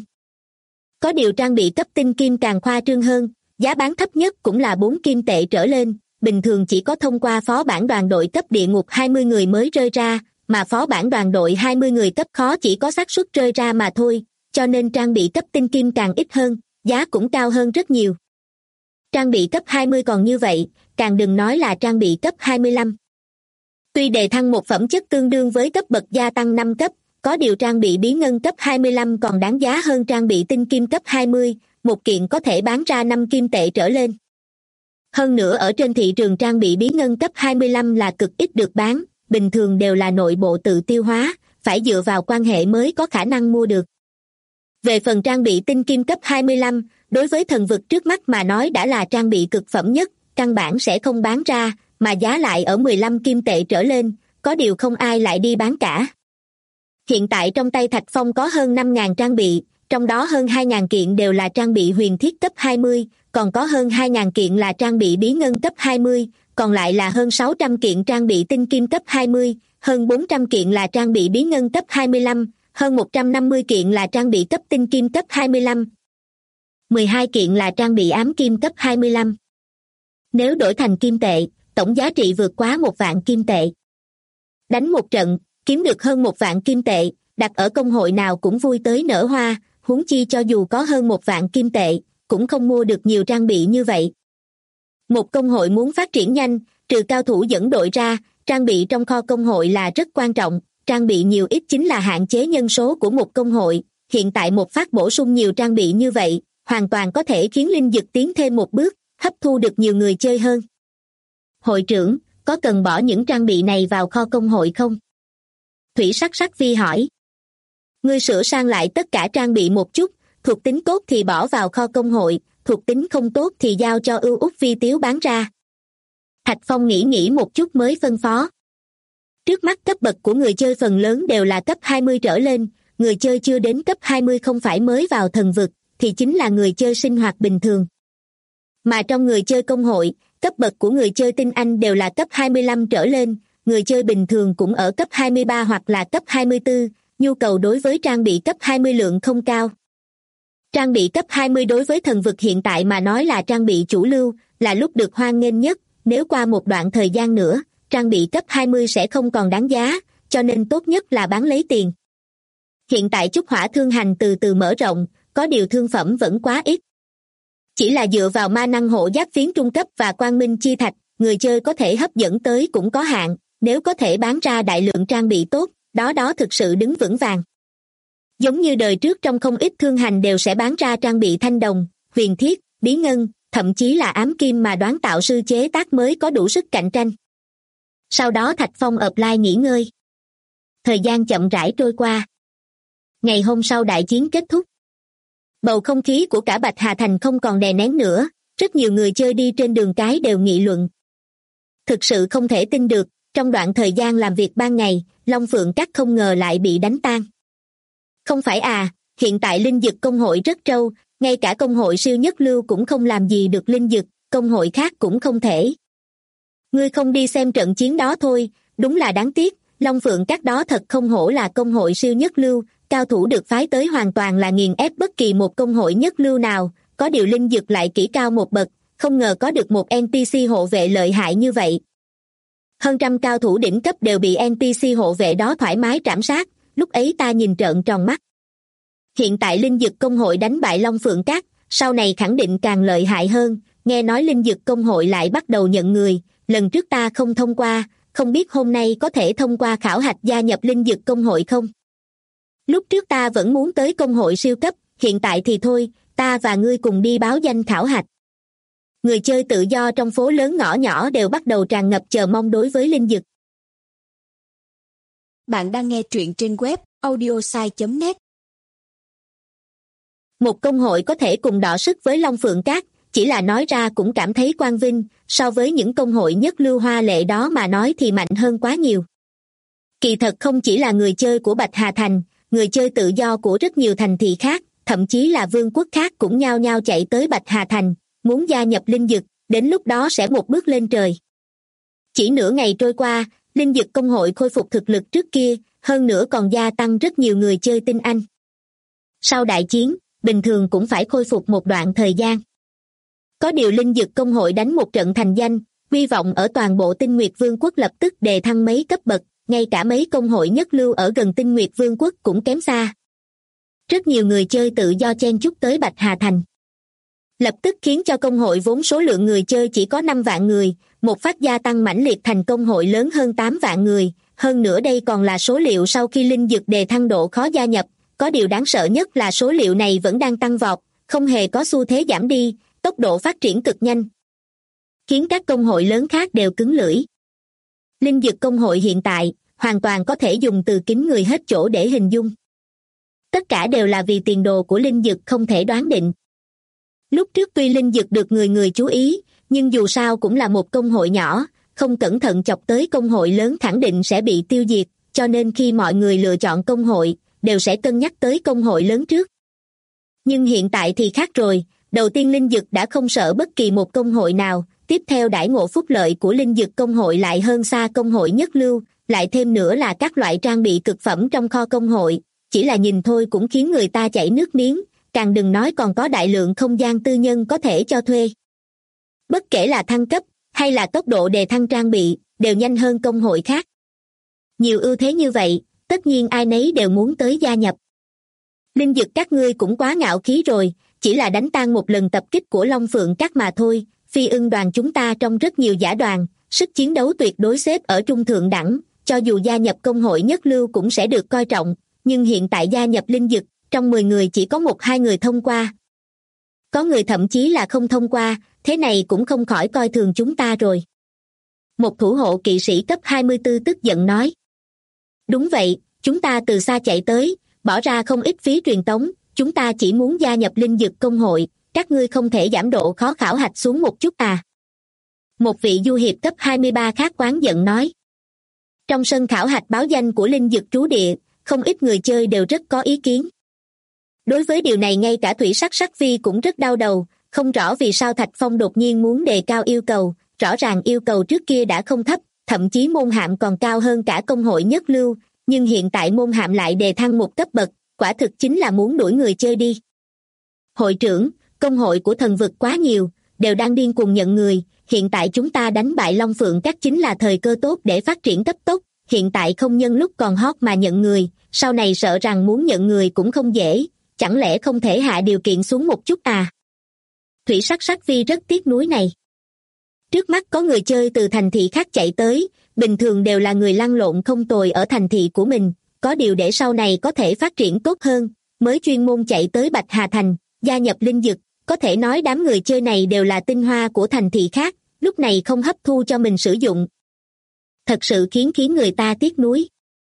S2: Có điều trang bị cấp tinh kim càng khoa trương hơn, giá bán thấp nhất cũng là 4 kim tệ trở lên, bình thường chỉ có thông qua phó bản đoàn đội cấp địa ngục 20 người mới rơi ra, mà phó bản đoàn đội 20 người cấp khó chỉ có xác suất rơi ra mà thôi, cho nên trang bị cấp tinh kim càng ít hơn, giá cũng cao hơn rất nhiều. Trang bị cấp 20 còn như vậy, càng đừng nói là trang bị cấp 25. Tuy đề thăng một phẩm chất tương đương với cấp bậc gia tăng 5 cấp, có điều trang bị bí ngân cấp 25 còn đáng giá hơn trang bị tinh kim cấp 20, một kiện có thể bán ra 5 kim tệ trở lên. Hơn nữa ở trên thị trường trang bị bí ngân cấp 25 là cực ít được bán, bình thường đều là nội bộ tự tiêu hóa, phải dựa vào quan hệ mới có khả năng mua được. Về phần trang bị tinh kim cấp 25, đối với thần vực trước mắt mà nói đã là trang bị cực phẩm nhất, căn bản sẽ không bán ra, mà giá lại ở 15 kim tệ trở lên, có điều không ai lại đi bán cả. Hiện tại trong tay Thạch Phong có hơn 5.000 trang bị, trong đó hơn 2.000 kiện đều là trang bị huyền thiết cấp 20, còn có hơn 2.000 kiện là trang bị bí ngân cấp 20, còn lại là hơn 600 kiện trang bị tinh kim cấp 20, hơn 400 kiện là trang bị bí ngân cấp 25, hơn 150 kiện là trang bị cấp tinh kim cấp 25, 12 kiện là trang bị ám kim cấp 25. Nếu đổi thành kim tệ, tổng giá trị vượt quá 1 vạn kim tệ. Đánh một trận, kiếm được hơn 1 vạn kim tệ, đặt ở công hội nào cũng vui tới nở hoa, huống chi cho dù có hơn 1 vạn kim tệ, cũng không mua được nhiều trang bị như vậy. Một công hội muốn phát triển nhanh, trừ cao thủ dẫn đội ra, trang bị trong kho công hội là rất quan trọng, trang bị nhiều ít chính là hạn chế nhân số của một công hội, hiện tại một phát bổ sung nhiều trang bị như vậy, hoàn toàn có thể khiến linh dực tiến thêm một bước, hấp thu được nhiều người chơi hơn. Hội trưởng, có cần bỏ những trang bị này vào kho công hội không? Thủy Sắc Sắc Vi hỏi. Ngươi sửa sang lại tất cả trang bị một chút, thuộc tính tốt thì bỏ vào kho công hội, thuộc tính không tốt thì giao cho Ưu Úc Vi Tiếu bán ra. Thạch Phong nghĩ một chút mới phân phó. Trước mắt cấp bậc của người chơi phần lớn đều là cấp 20 trở lên, người chơi chưa đến cấp 20 không phải mới vào thần vực, thì chính là người chơi sinh hoạt bình thường. Mà trong người chơi công hội, cấp bậc của người chơi tinh anh đều là cấp 25 trở lên, người chơi bình thường cũng ở cấp 23 hoặc là cấp 24, nhu cầu đối với trang bị cấp 20 lượng không cao. Trang bị cấp 20 đối với thần vực hiện tại mà nói là trang bị chủ lưu, là lúc được hoan nghênh nhất, nếu qua một đoạn thời gian nữa, trang bị cấp 20 sẽ không còn đáng giá, cho nên tốt nhất là bán lấy tiền. Hiện tại Chúc Hỏa thương hành từ từ mở rộng, có điều thương phẩm vẫn quá ít. Chỉ là dựa vào ma năng hộ giáp phiến trung cấp và quang minh chi thạch, người chơi có thể hấp dẫn tới cũng có hạn, nếu có thể bán ra đại lượng trang bị tốt, đó thực sự đứng vững vàng. Giống như đời trước trong không ít thương hành đều sẽ bán ra trang bị thanh đồng, huyền thiết, bí ngân, thậm chí là ám kim mà đoán tạo sư chế tác mới có đủ sức cạnh tranh. Sau đó Thạch Phong offline nghỉ ngơi. Thời gian chậm rãi trôi qua. Ngày hôm sau đại chiến kết thúc. Bầu không khí của cả Bạch Hà Thành không còn đè nén nữa, rất nhiều người chơi đi trên đường cái đều nghị luận. Thực sự không thể tin được, trong đoạn thời gian làm việc ban ngày, Long Phượng Các không ngờ lại bị đánh tan. Không phải à, hiện tại linh dực công hội rất trâu, ngay cả công hội siêu nhất lưu cũng không làm gì được linh dực, công hội khác cũng không thể. Ngươi không đi xem trận chiến đó thôi, đúng là đáng tiếc, Long Phượng Các đó thật không hổ là công hội siêu nhất lưu, cao thủ được phái tới hoàn toàn là nghiền ép bất kỳ một công hội nhất lưu nào, có điều linh dực lại kỹ cao một bậc, không ngờ có được một NPC hộ vệ lợi hại như vậy. Hơn trăm cao thủ đỉnh cấp đều bị NPC hộ vệ đó thoải mái trảm sát, lúc ấy ta nhìn trợn tròn mắt. Hiện tại linh dực công hội đánh bại Long Phượng Các, sau này khẳng định càng lợi hại hơn, nghe nói linh dực công hội lại bắt đầu nhận người, lần trước ta không thông qua, không biết hôm nay có thể thông qua khảo hạch gia nhập linh dực công hội không? Lúc trước ta vẫn muốn tới công hội siêu cấp, hiện tại thì thôi, ta và ngươi cùng đi báo danh khảo hạch. Người chơi tự do trong phố lớn ngõ nhỏ đều bắt đầu tràn ngập chờ mong đối với linh dực.
S3: Bạn đang nghe truyện trên web audiosai.net.
S2: Một công hội có thể cùng đọ sức với Long Phượng Các, chỉ là nói ra cũng cảm thấy quang vinh, so với những công hội nhất lưu hoa lệ đó mà nói thì mạnh hơn quá nhiều. Kỳ thật không chỉ là người chơi của Bạch Hà Thành, người chơi tự do của rất nhiều thành thị khác, thậm chí là vương quốc khác cũng nhao nhao chạy tới Bạch Hà Thành, muốn gia nhập linh dực, đến lúc đó sẽ một bước lên trời. Chỉ nửa ngày trôi qua, linh dực công hội khôi phục thực lực trước kia, hơn nữa còn gia tăng rất nhiều người chơi tinh anh. Sau đại chiến, bình thường cũng phải khôi phục một đoạn thời gian. Có điều linh dực công hội đánh một trận thành danh, hy vọng ở toàn bộ Tinh Nguyệt Vương quốc lập tức đề thăng mấy cấp bậc, ngay cả mấy công hội nhất lưu ở gần Tinh Nguyệt Vương quốc cũng kém xa. Rất nhiều người chơi tự do chen chúc tới Bạch Hà Thành. Lập tức khiến cho công hội vốn số lượng người chơi chỉ có 5 vạn người, một phát gia tăng mãnh liệt thành công hội lớn hơn 8 vạn người, hơn nữa đây còn là số liệu sau khi linh dược đề thăng độ khó gia nhập, có điều đáng sợ nhất là số liệu này vẫn đang tăng vọt, không hề có xu thế giảm đi, tốc độ phát triển cực nhanh, khiến các công hội lớn khác đều cứng lưỡi. Linh dược công hội hiện tại, hoàn toàn có thể dùng từ kín người hết chỗ để hình dung. Tất cả đều là vì tiền đồ của linh dược không thể đoán định. Lúc trước tuy linh dược được người người chú ý, nhưng dù sao cũng là một công hội nhỏ, không cẩn thận chọc tới công hội lớn khẳng định sẽ bị tiêu diệt, cho nên khi mọi người lựa chọn công hội, đều sẽ cân nhắc tới công hội lớn trước. Nhưng hiện tại thì khác rồi, đầu tiên linh dược đã không sợ bất kỳ một công hội nào, tiếp theo đãi ngộ phúc lợi của linh dược công hội lại hơn xa công hội nhất lưu, lại thêm nữa là các loại trang bị cực phẩm trong kho công hội, chỉ là nhìn thôi cũng khiến người ta chảy nước miếng, càng đừng nói còn có đại lượng không gian tư nhân có thể cho thuê. Bất kể là thăng cấp, hay là tốc độ đề thăng trang bị, đều nhanh hơn công hội khác. Nhiều ưu thế như vậy, tất nhiên ai nấy đều muốn tới gia nhập. Linh dực các ngươi cũng quá ngạo khí rồi, chỉ là đánh tan một lần tập kích của Long Phượng Các mà thôi, Phi Ưng đoàn chúng ta trong rất nhiều giả đoàn, sức chiến đấu tuyệt đối xếp ở trung thượng đẳng, cho dù gia nhập công hội nhất lưu cũng sẽ được coi trọng, nhưng hiện tại gia nhập linh dực, trong 10 người chỉ có 1-2 người thông qua. Có người thậm chí là không thông qua, thế này cũng không khỏi coi thường chúng ta rồi. Một thủ hộ kỵ sĩ cấp 24 tức giận nói. Đúng vậy, chúng ta từ xa chạy tới, bỏ ra không ít phí truyền tống, chúng ta chỉ muốn gia nhập linh dực công hội, các ngươi không thể giảm độ khó khảo hạch xuống một chút à. Một vị du hiệp cấp 23 khác oán giận nói. Trong sân khảo hạch báo danh của linh dực trú địa, không ít người chơi đều rất có ý kiến. Đối với điều này ngay cả Thủy Sắc Sắc Vi cũng rất đau đầu, không rõ vì sao Thạch Phong đột nhiên muốn đề cao yêu cầu, rõ ràng yêu cầu trước kia đã không thấp, thậm chí môn hạm còn cao hơn cả công hội nhất lưu, nhưng hiện tại môn hạm lại đề thăng một cấp bậc, quả thực chính là muốn đuổi người chơi đi. Hội trưởng, công hội của thần vực quá nhiều, đều đang điên cuồng nhận người, hiện tại chúng ta đánh bại Long Phượng Các chính là thời cơ tốt để phát triển cấp tốc, hiện tại không nhân lúc còn hot mà nhận người, sau này sợ rằng muốn nhận người cũng không dễ, chẳng lẽ không thể hạ điều kiện xuống một chút à? Thủy Sắc Sắc Vi rất tiếc nuối này. Trước mắt có người chơi từ thành thị khác chạy tới, bình thường đều là người lăn lộn không tồi ở thành thị của mình, có điều để sau này có thể phát triển tốt hơn, mới chuyên môn chạy tới Bạch Hà Thành, gia nhập linh dực, có thể nói đám người chơi này đều là tinh hoa của thành thị khác, lúc này không hấp thu cho mình sử dụng. Thật sự khiến người ta tiếc nuối.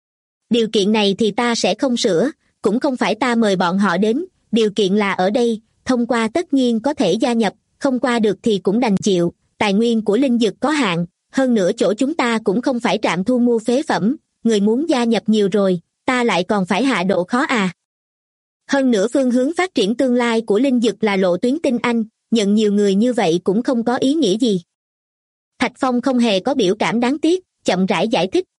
S2: Điều kiện này thì ta sẽ không sửa, cũng không phải ta mời bọn họ đến, điều kiện là ở đây, thông qua tất nhiên có thể gia nhập, không qua được thì cũng đành chịu, tài nguyên của linh dực có hạn, hơn nữa chỗ chúng ta cũng không phải trạm thu mua phế phẩm, người muốn gia nhập nhiều rồi, ta lại còn phải hạ độ khó à. Hơn nữa phương hướng phát triển tương lai của linh dực là lộ tuyến tinh anh, nhận nhiều người như vậy cũng không có ý nghĩa gì. Thạch Phong không hề có biểu cảm đáng tiếc, chậm rãi giải thích.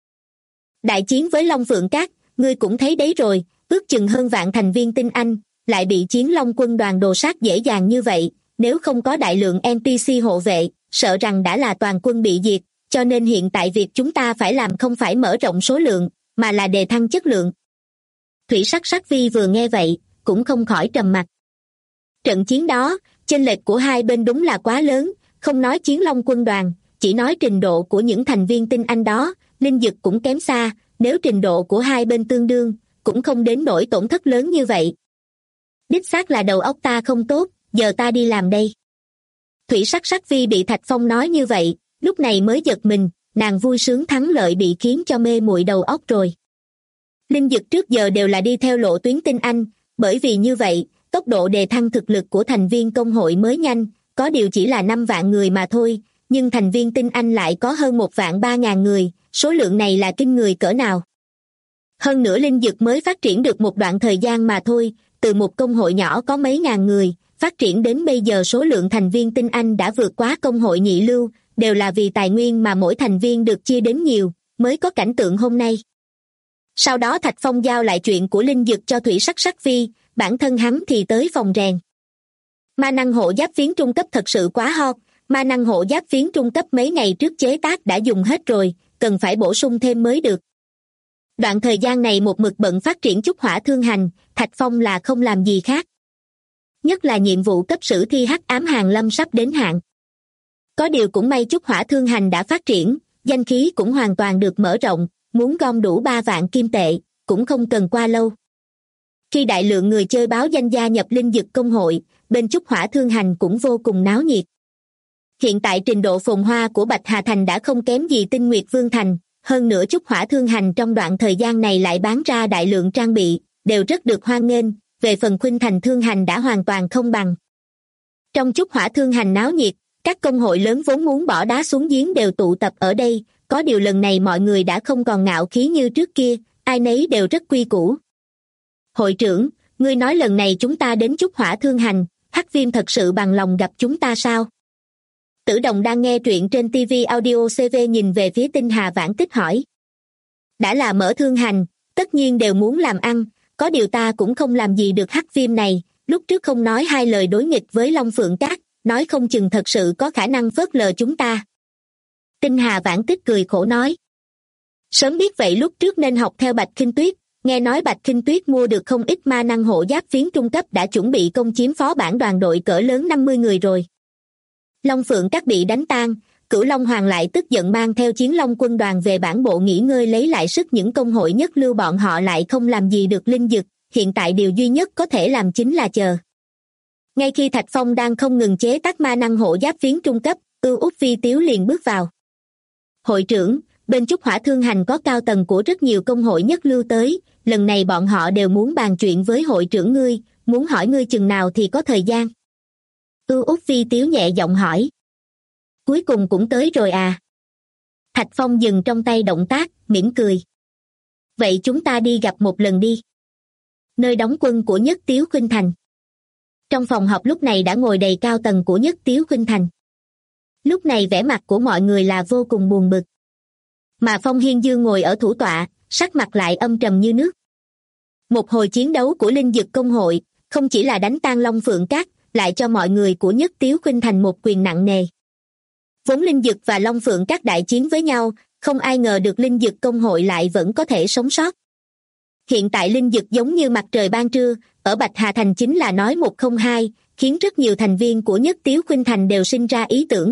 S2: Đại chiến với Long Phượng Các, ngươi cũng thấy đấy rồi, ước chừng hơn vạn thành viên tinh anh, lại bị Chiến Long quân đoàn đồ sát dễ dàng như vậy, nếu không có đại lượng NPC hộ vệ, sợ rằng đã là toàn quân bị diệt, cho nên hiện tại việc chúng ta phải làm không phải mở rộng số lượng, mà là đề thăng chất lượng. Thủy Sắc Sắc Vi vừa nghe vậy, cũng không khỏi trầm mặc. Trận chiến đó, chênh lệch của hai bên đúng là quá lớn, không nói Chiến Long quân đoàn, chỉ nói trình độ của những thành viên tinh anh đó, linh dực cũng kém xa, nếu trình độ của hai bên tương đương, cũng không đến nỗi tổn thất lớn như vậy. Đích xác là đầu óc ta không tốt, giờ ta đi làm đây. Thủy Sắc Sắc Vi bị Thạch Phong nói như vậy, lúc này mới giật mình, nàng vui sướng thắng lợi bị khiến cho mê muội đầu óc rồi. Linh dực trước giờ đều là đi theo lộ tuyến tinh anh, bởi vì như vậy, tốc độ đề thăng thực lực của thành viên công hội mới nhanh, có điều chỉ là 5 vạn người mà thôi, nhưng thành viên tinh anh lại có hơn 1.300.000 người, số lượng này là kinh người cỡ nào. Hơn nữa Linh Dực mới phát triển được một đoạn thời gian mà thôi, từ một công hội nhỏ có mấy ngàn người, phát triển đến bây giờ số lượng thành viên tinh anh đã vượt quá công hội nhị lưu, đều là vì tài nguyên mà mỗi thành viên được chia đến nhiều, mới có cảnh tượng hôm nay. Sau đó Thạch Phong giao lại chuyện của Linh Dực cho Thủy Sắc Sắc Phi, bản thân hắn thì tới phòng rèn. Ma năng hộ giáp phiến trung cấp thật sự quá hot, ma năng hộ giáp phiến trung cấp mấy ngày trước chế tác đã dùng hết rồi, cần phải bổ sung thêm mới được. Đoạn thời gian này một mực bận phát triển Chúc Hỏa Thương Hành, Thạch Phong là không làm gì khác. Nhất là nhiệm vụ cấp sử thi hắc ám hàng lâm sắp đến hạn. Có điều cũng may Chúc Hỏa Thương Hành đã phát triển, danh khí cũng hoàn toàn được mở rộng, muốn gom đủ 3 vạn kim tệ, cũng không cần qua lâu. Khi đại lượng người chơi báo danh gia nhập Linh Dực công hội, bên Chúc Hỏa Thương Hành cũng vô cùng náo nhiệt. Hiện tại trình độ phồn hoa của Bạch Hà Thành đã không kém gì Tinh Nguyệt Vương Thành, hơn nữa Chúc Hỏa Thương Hành trong đoạn thời gian này lại bán ra đại lượng trang bị, đều rất được hoan nghênh, về phần Khuynh Thành Thương Hành đã hoàn toàn không bằng. Trong Chúc Hỏa Thương Hành náo nhiệt, các công hội lớn vốn muốn bỏ đá xuống giếng đều tụ tập ở đây, có điều lần này mọi người đã không còn ngạo khí như trước kia, ai nấy đều rất quy củ. Hội trưởng, ngươi nói lần này chúng ta đến Chúc Hỏa Thương Hành, Hắc Viêm thật sự bằng lòng gặp chúng ta sao? Tử Đồng đang nghe truyện trên TV Audio CV nhìn về phía Tinh Hà Vãn Tích hỏi. Đã là mở thương hành, tất nhiên đều muốn làm ăn, có điều ta cũng không làm gì được Hắc Viêm này, lúc trước không nói hai lời đối nghịch với Long Phượng Cát, nói không chừng thật sự có khả năng phớt lờ chúng ta. Tinh Hà Vãn Tích cười khổ nói. Sớm biết vậy lúc trước nên học theo Bạch Khinh Tuyết, nghe nói Bạch Khinh Tuyết mua được không ít ma năng hộ giáp phiến trung cấp đã chuẩn bị công chiếm phó bản đoàn đội cỡ lớn 50 người rồi. Long Phượng Cát bị đánh tan, Cửu Long Hoàng lại tức giận mang theo Chiến Long quân đoàn về bản bộ nghỉ ngơi lấy lại sức, những công hội nhất lưu bọn họ lại không làm gì được Linh Dực, hiện tại điều duy nhất có thể làm chính là chờ. Ngay khi Thạch Phong đang không ngừng chế tác ma năng hộ giáp phiến trung cấp, Ưu Úc Vi Tiếu liền bước vào. Hội trưởng, bên Chúc Hỏa Thương Hành có cao tầng của rất nhiều công hội nhất lưu tới, lần này bọn họ đều muốn bàn chuyện với hội trưởng ngươi, muốn hỏi ngươi chừng nào thì có thời gian. Ưu Úc Vi Tiếu nhẹ giọng hỏi. Cuối cùng cũng tới rồi à? Thạch Phong dừng trong tay động tác, mỉm cười. Vậy chúng ta đi gặp một lần đi. Nơi đóng quân của Nhất Tiếu Khuynh Thành. Trong phòng họp lúc này đã ngồi đầy cao tầng của Nhất Tiếu Khuynh Thành. Lúc này vẻ mặt của mọi người là vô cùng buồn bực. Mà Phong Hiên Dương ngồi ở thủ tọa, sắc mặt lại âm trầm như nước. Một hồi chiến đấu của Linh Dực công hội, không chỉ là đánh tan Long Phượng Cát, lại cho mọi người của Nhất Tiếu Khuynh Thành một quyền nặng nề. Vốn Linh Dực và Long Phượng Cát đại chiến với nhau, không ai ngờ được Linh Dực công hội lại vẫn có thể sống sót. Hiện tại Linh Dực giống như mặt trời ban trưa, ở Bạch Hà Thành chính là nói một không hai, khiến rất nhiều thành viên của Nhất Tiếu Khuynh Thành đều sinh ra ý tưởng.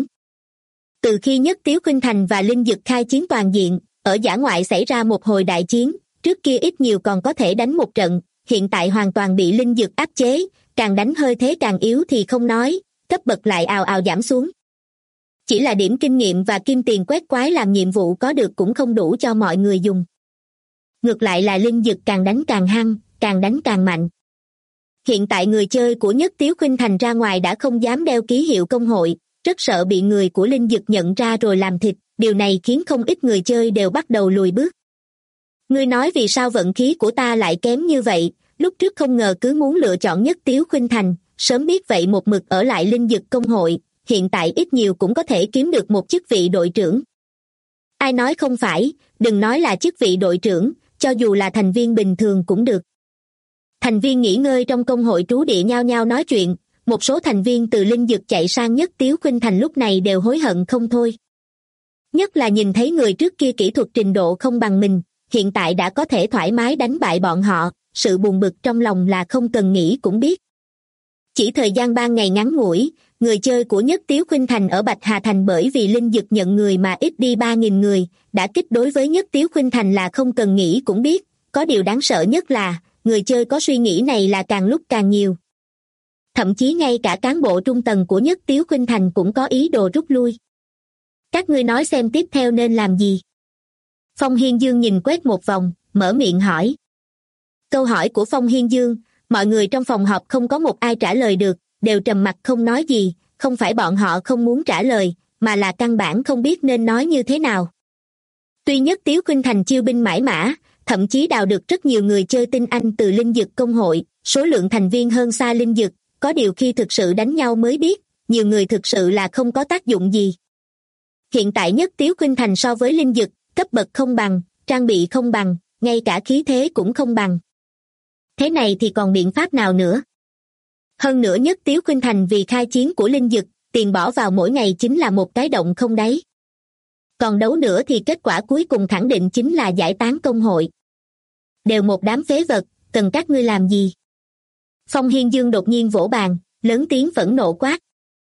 S2: Từ khi Nhất Tiếu Khuynh Thành và Linh Dực khai chiến toàn diện, ở dã ngoại xảy ra một hồi đại chiến, trước kia ít nhiều còn có thể đánh một trận, hiện tại hoàn toàn bị Linh Dực áp chế, càng đánh hơi thế càng yếu thì không nói, cấp bậc lại ào ào giảm xuống. Chỉ là điểm kinh nghiệm và kim tiền quét quái làm nhiệm vụ có được cũng không đủ cho mọi người dùng. Ngược lại là Linh Dực càng đánh càng hăng, càng đánh càng mạnh. Hiện tại người chơi của Nhất Tiếu Khuynh Thành ra ngoài đã không dám đeo ký hiệu công hội, rất sợ bị người của Linh Dực nhận ra rồi làm thịt, điều này khiến không ít người chơi đều bắt đầu lùi bước. Ngươi nói vì sao vận khí của ta lại kém như vậy, lúc trước không ngờ cứ muốn lựa chọn Nhất Tiếu Khuynh Thành, sớm biết vậy một mực ở lại Linh Dực công hội, hiện tại ít nhiều cũng có thể kiếm được một chức vị đội trưởng. Ai nói không phải, đừng nói là chức vị đội trưởng, cho dù là thành viên bình thường cũng được. Thành viên nghỉ ngơi trong công hội trú địa nhao nhao nói chuyện, một số thành viên từ Linh Dực chạy sang Nhất Tiếu Khuynh Thành lúc này đều hối hận không thôi. Nhất là nhìn thấy người trước kia kỹ thuật trình độ không bằng mình, hiện tại đã có thể thoải mái đánh bại bọn họ, sự buồn bực trong lòng là không cần nghĩ cũng biết. Chỉ thời gian 3 ngày ngắn ngủi, người chơi của Nhất Tiếu Khuynh Thành ở Bạch Hà Thành bởi vì Linh Dực nhận người mà ít đi 3.000 người, đã kích đối với Nhất Tiếu Khuynh Thành là không cần nghĩ cũng biết, có điều đáng sợ nhất là, người chơi có suy nghĩ này là càng lúc càng nhiều. Thậm chí ngay cả cán bộ trung tầng của Nhất Tiếu Khuynh Thành cũng có ý đồ rút lui. Các ngươi nói xem tiếp theo nên làm gì? Phong Hiên Dương nhìn quét một vòng, mở miệng hỏi. Câu hỏi của Phong Hiên Dương, mọi người trong phòng họp không có một ai trả lời được, đều trầm mặc không nói gì, không phải bọn họ không muốn trả lời, mà là căn bản không biết nên nói như thế nào. Tuy Nhất Tiếu Khuynh Thành chiêu binh mãi mã, thậm chí đào được rất nhiều người chơi tinh anh từ linh dực công hội, số lượng thành viên hơn xa linh dực, có điều khi thực sự đánh nhau mới biết, nhiều người thực sự là không có tác dụng gì. Hiện tại Nhất Tiếu Khuynh Thành so với linh dực, cấp bậc không bằng, trang bị không bằng, ngay cả khí thế cũng không bằng. Thế này thì còn biện pháp nào nữa? Hơn nữa Nhất Tiếu Khuynh Thành vì khai chiến của linh dực, tiền bỏ vào mỗi ngày chính là một cái động không đáy. Còn đấu nữa thì kết quả cuối cùng khẳng định chính là giải tán công hội. Đều một đám phế vật, cần các ngươi làm gì? Phong Hiên Dương đột nhiên vỗ bàn, lớn tiếng phẫn nộ quát.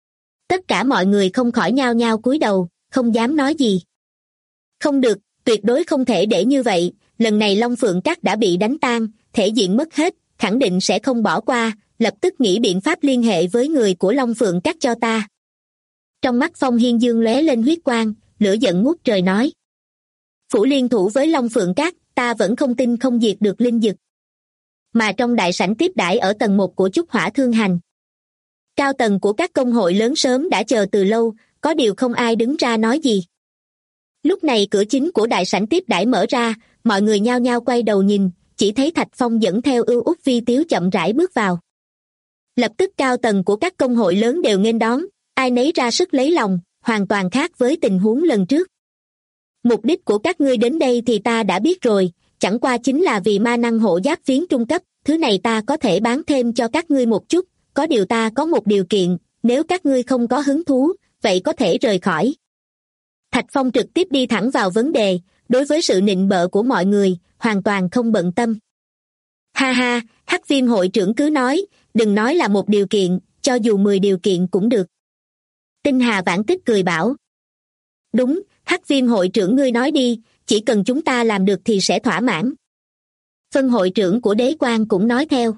S2: Tất cả mọi người không khỏi nhao nhao cúi đầu, không dám nói gì. Không được, tuyệt đối không thể để như vậy, lần này Long Phượng Các đã bị đánh tan, thể diện mất hết, khẳng định sẽ không bỏ qua, lập tức nghĩ biện pháp liên hệ với người của Long Phượng Các cho ta. Trong mắt Phong Hiên Dương lóe lên huyết quang, lửa giận ngút trời nói. Phủ liên thủ với Long Phượng Các, ta vẫn không tin không diệt được linh dực. Mà trong đại sảnh tiếp đãi ở tầng 1 của Chúc Hỏa Thương Hành, cao tầng của các công hội lớn sớm đã chờ từ lâu, có điều không ai đứng ra nói gì. Lúc này cửa chính của đại sảnh tiếp đãi mở ra, mọi người nhao nhao quay đầu nhìn, chỉ thấy Thạch Phong dẫn theo Ưu Út Vi Tiếu chậm rãi bước vào. Lập tức cao tầng của các công hội lớn đều nghênh đón, ai nấy ra sức lấy lòng, hoàn toàn khác với tình huống lần trước. Mục đích của các ngươi đến đây thì ta đã biết rồi, chẳng qua chính là vì ma năng hộ giáp phiến trung cấp, thứ này ta có thể bán thêm cho các ngươi một chút, có điều ta có một điều kiện, nếu các ngươi không có hứng thú, vậy có thể rời khỏi. Thạch Phong trực tiếp đi thẳng vào vấn đề, đối với sự nịnh bợ của mọi người, hoàn toàn không bận tâm. Ha ha, Hắc Viêm hội trưởng cứ nói, đừng nói là một điều kiện, cho dù 10 điều kiện cũng được. Tinh Hà Vãn Tích cười bảo. Đúng, Hắc Viêm hội trưởng ngươi nói đi, chỉ cần chúng ta làm được thì sẽ thỏa mãn. Phân hội trưởng của Đế Quan cũng nói theo.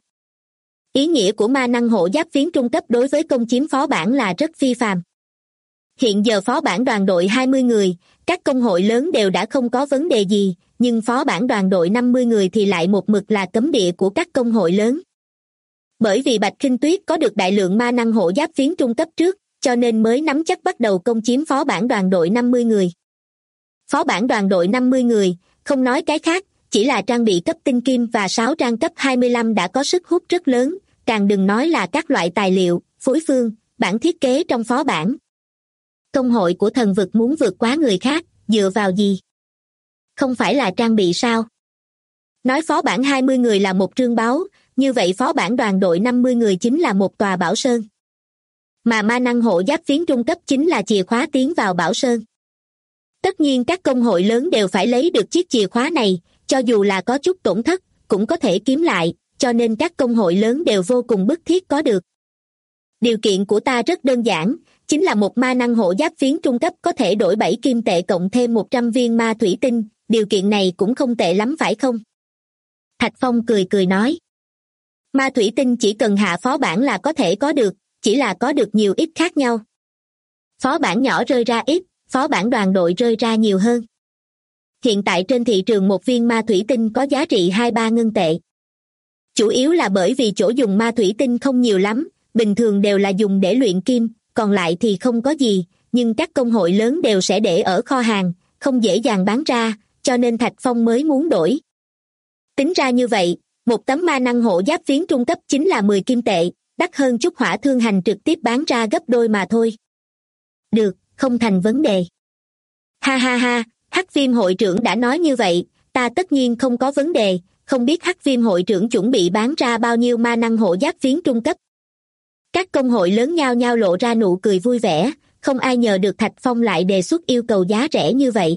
S2: Ý nghĩa của ma năng hộ giáp phiến trung cấp đối với công chiếm phó bản là rất phi phàm. Hiện giờ phó bản đoàn đội 20 người, các công hội lớn đều đã không có vấn đề gì, nhưng phó bản đoàn đội 50 người thì lại một mực là cấm địa của các công hội lớn. Bởi vì Bạch Khinh Tuyết có được đại lượng ma năng hộ giáp phiến trung cấp trước, cho nên mới nắm chắc bắt đầu công chiếm phó bản đoàn đội 50 người. Phó bản đoàn đội 50 người, không nói cái khác, chỉ là trang bị cấp tinh kim và 6 trang cấp 25 đã có sức hút rất lớn, càng đừng nói là các loại tài liệu, phối phương, bản thiết kế trong phó bản. Công hội của thần vực muốn vượt quá người khác, dựa vào gì? Không phải là trang bị sao? Nói phó bản 20 người là một trương báu, như vậy phó bản đoàn đội 50 người chính là một tòa bảo sơn. Mà ma năng hộ giáp phiến trung cấp chính là chìa khóa tiến vào bảo sơn. Tất nhiên các công hội lớn đều phải lấy được chiếc chìa khóa này, cho dù là có chút tổn thất, cũng có thể kiếm lại, cho nên các công hội lớn đều vô cùng bức thiết có được. Điều kiện của ta rất đơn giản, chính là một ma năng hộ giáp phiến trung cấp có thể đổi 7 kim tệ cộng thêm 100 viên ma thủy tinh, điều kiện này cũng không tệ lắm phải không? Thạch Phong cười cười nói. Ma thủy tinh chỉ cần hạ phó bản là có thể có được, chỉ là có được nhiều ít khác nhau. Phó bản nhỏ rơi ra ít, phó bản đoàn đội rơi ra nhiều hơn. Hiện tại trên thị trường một viên ma thủy tinh có giá trị 2-3 ngân tệ. Chủ yếu là bởi vì chỗ dùng ma thủy tinh không nhiều lắm, bình thường đều là dùng để luyện kim, còn lại thì không có gì, nhưng các công hội lớn đều sẽ để ở kho hàng, không dễ dàng bán ra, cho nên Thạch Phong mới muốn đổi. Tính ra như vậy, một tấm ma năng hộ giáp phiến trung cấp chính là 10 kim tệ, đắt hơn Chúc Hỏa Thương Hành trực tiếp bán ra gấp đôi mà thôi. Được, không thành vấn đề. Ha ha ha, Hắc Viêm hội trưởng đã nói như vậy, ta tất nhiên không có vấn đề, không biết Hắc Viêm hội trưởng chuẩn bị bán ra bao nhiêu ma năng hộ giáp phiến trung cấp. Các công hội lớn nhao nhao lộ ra nụ cười vui vẻ, không ai nhờ được Thạch Phong lại đề xuất yêu cầu giá rẻ như vậy.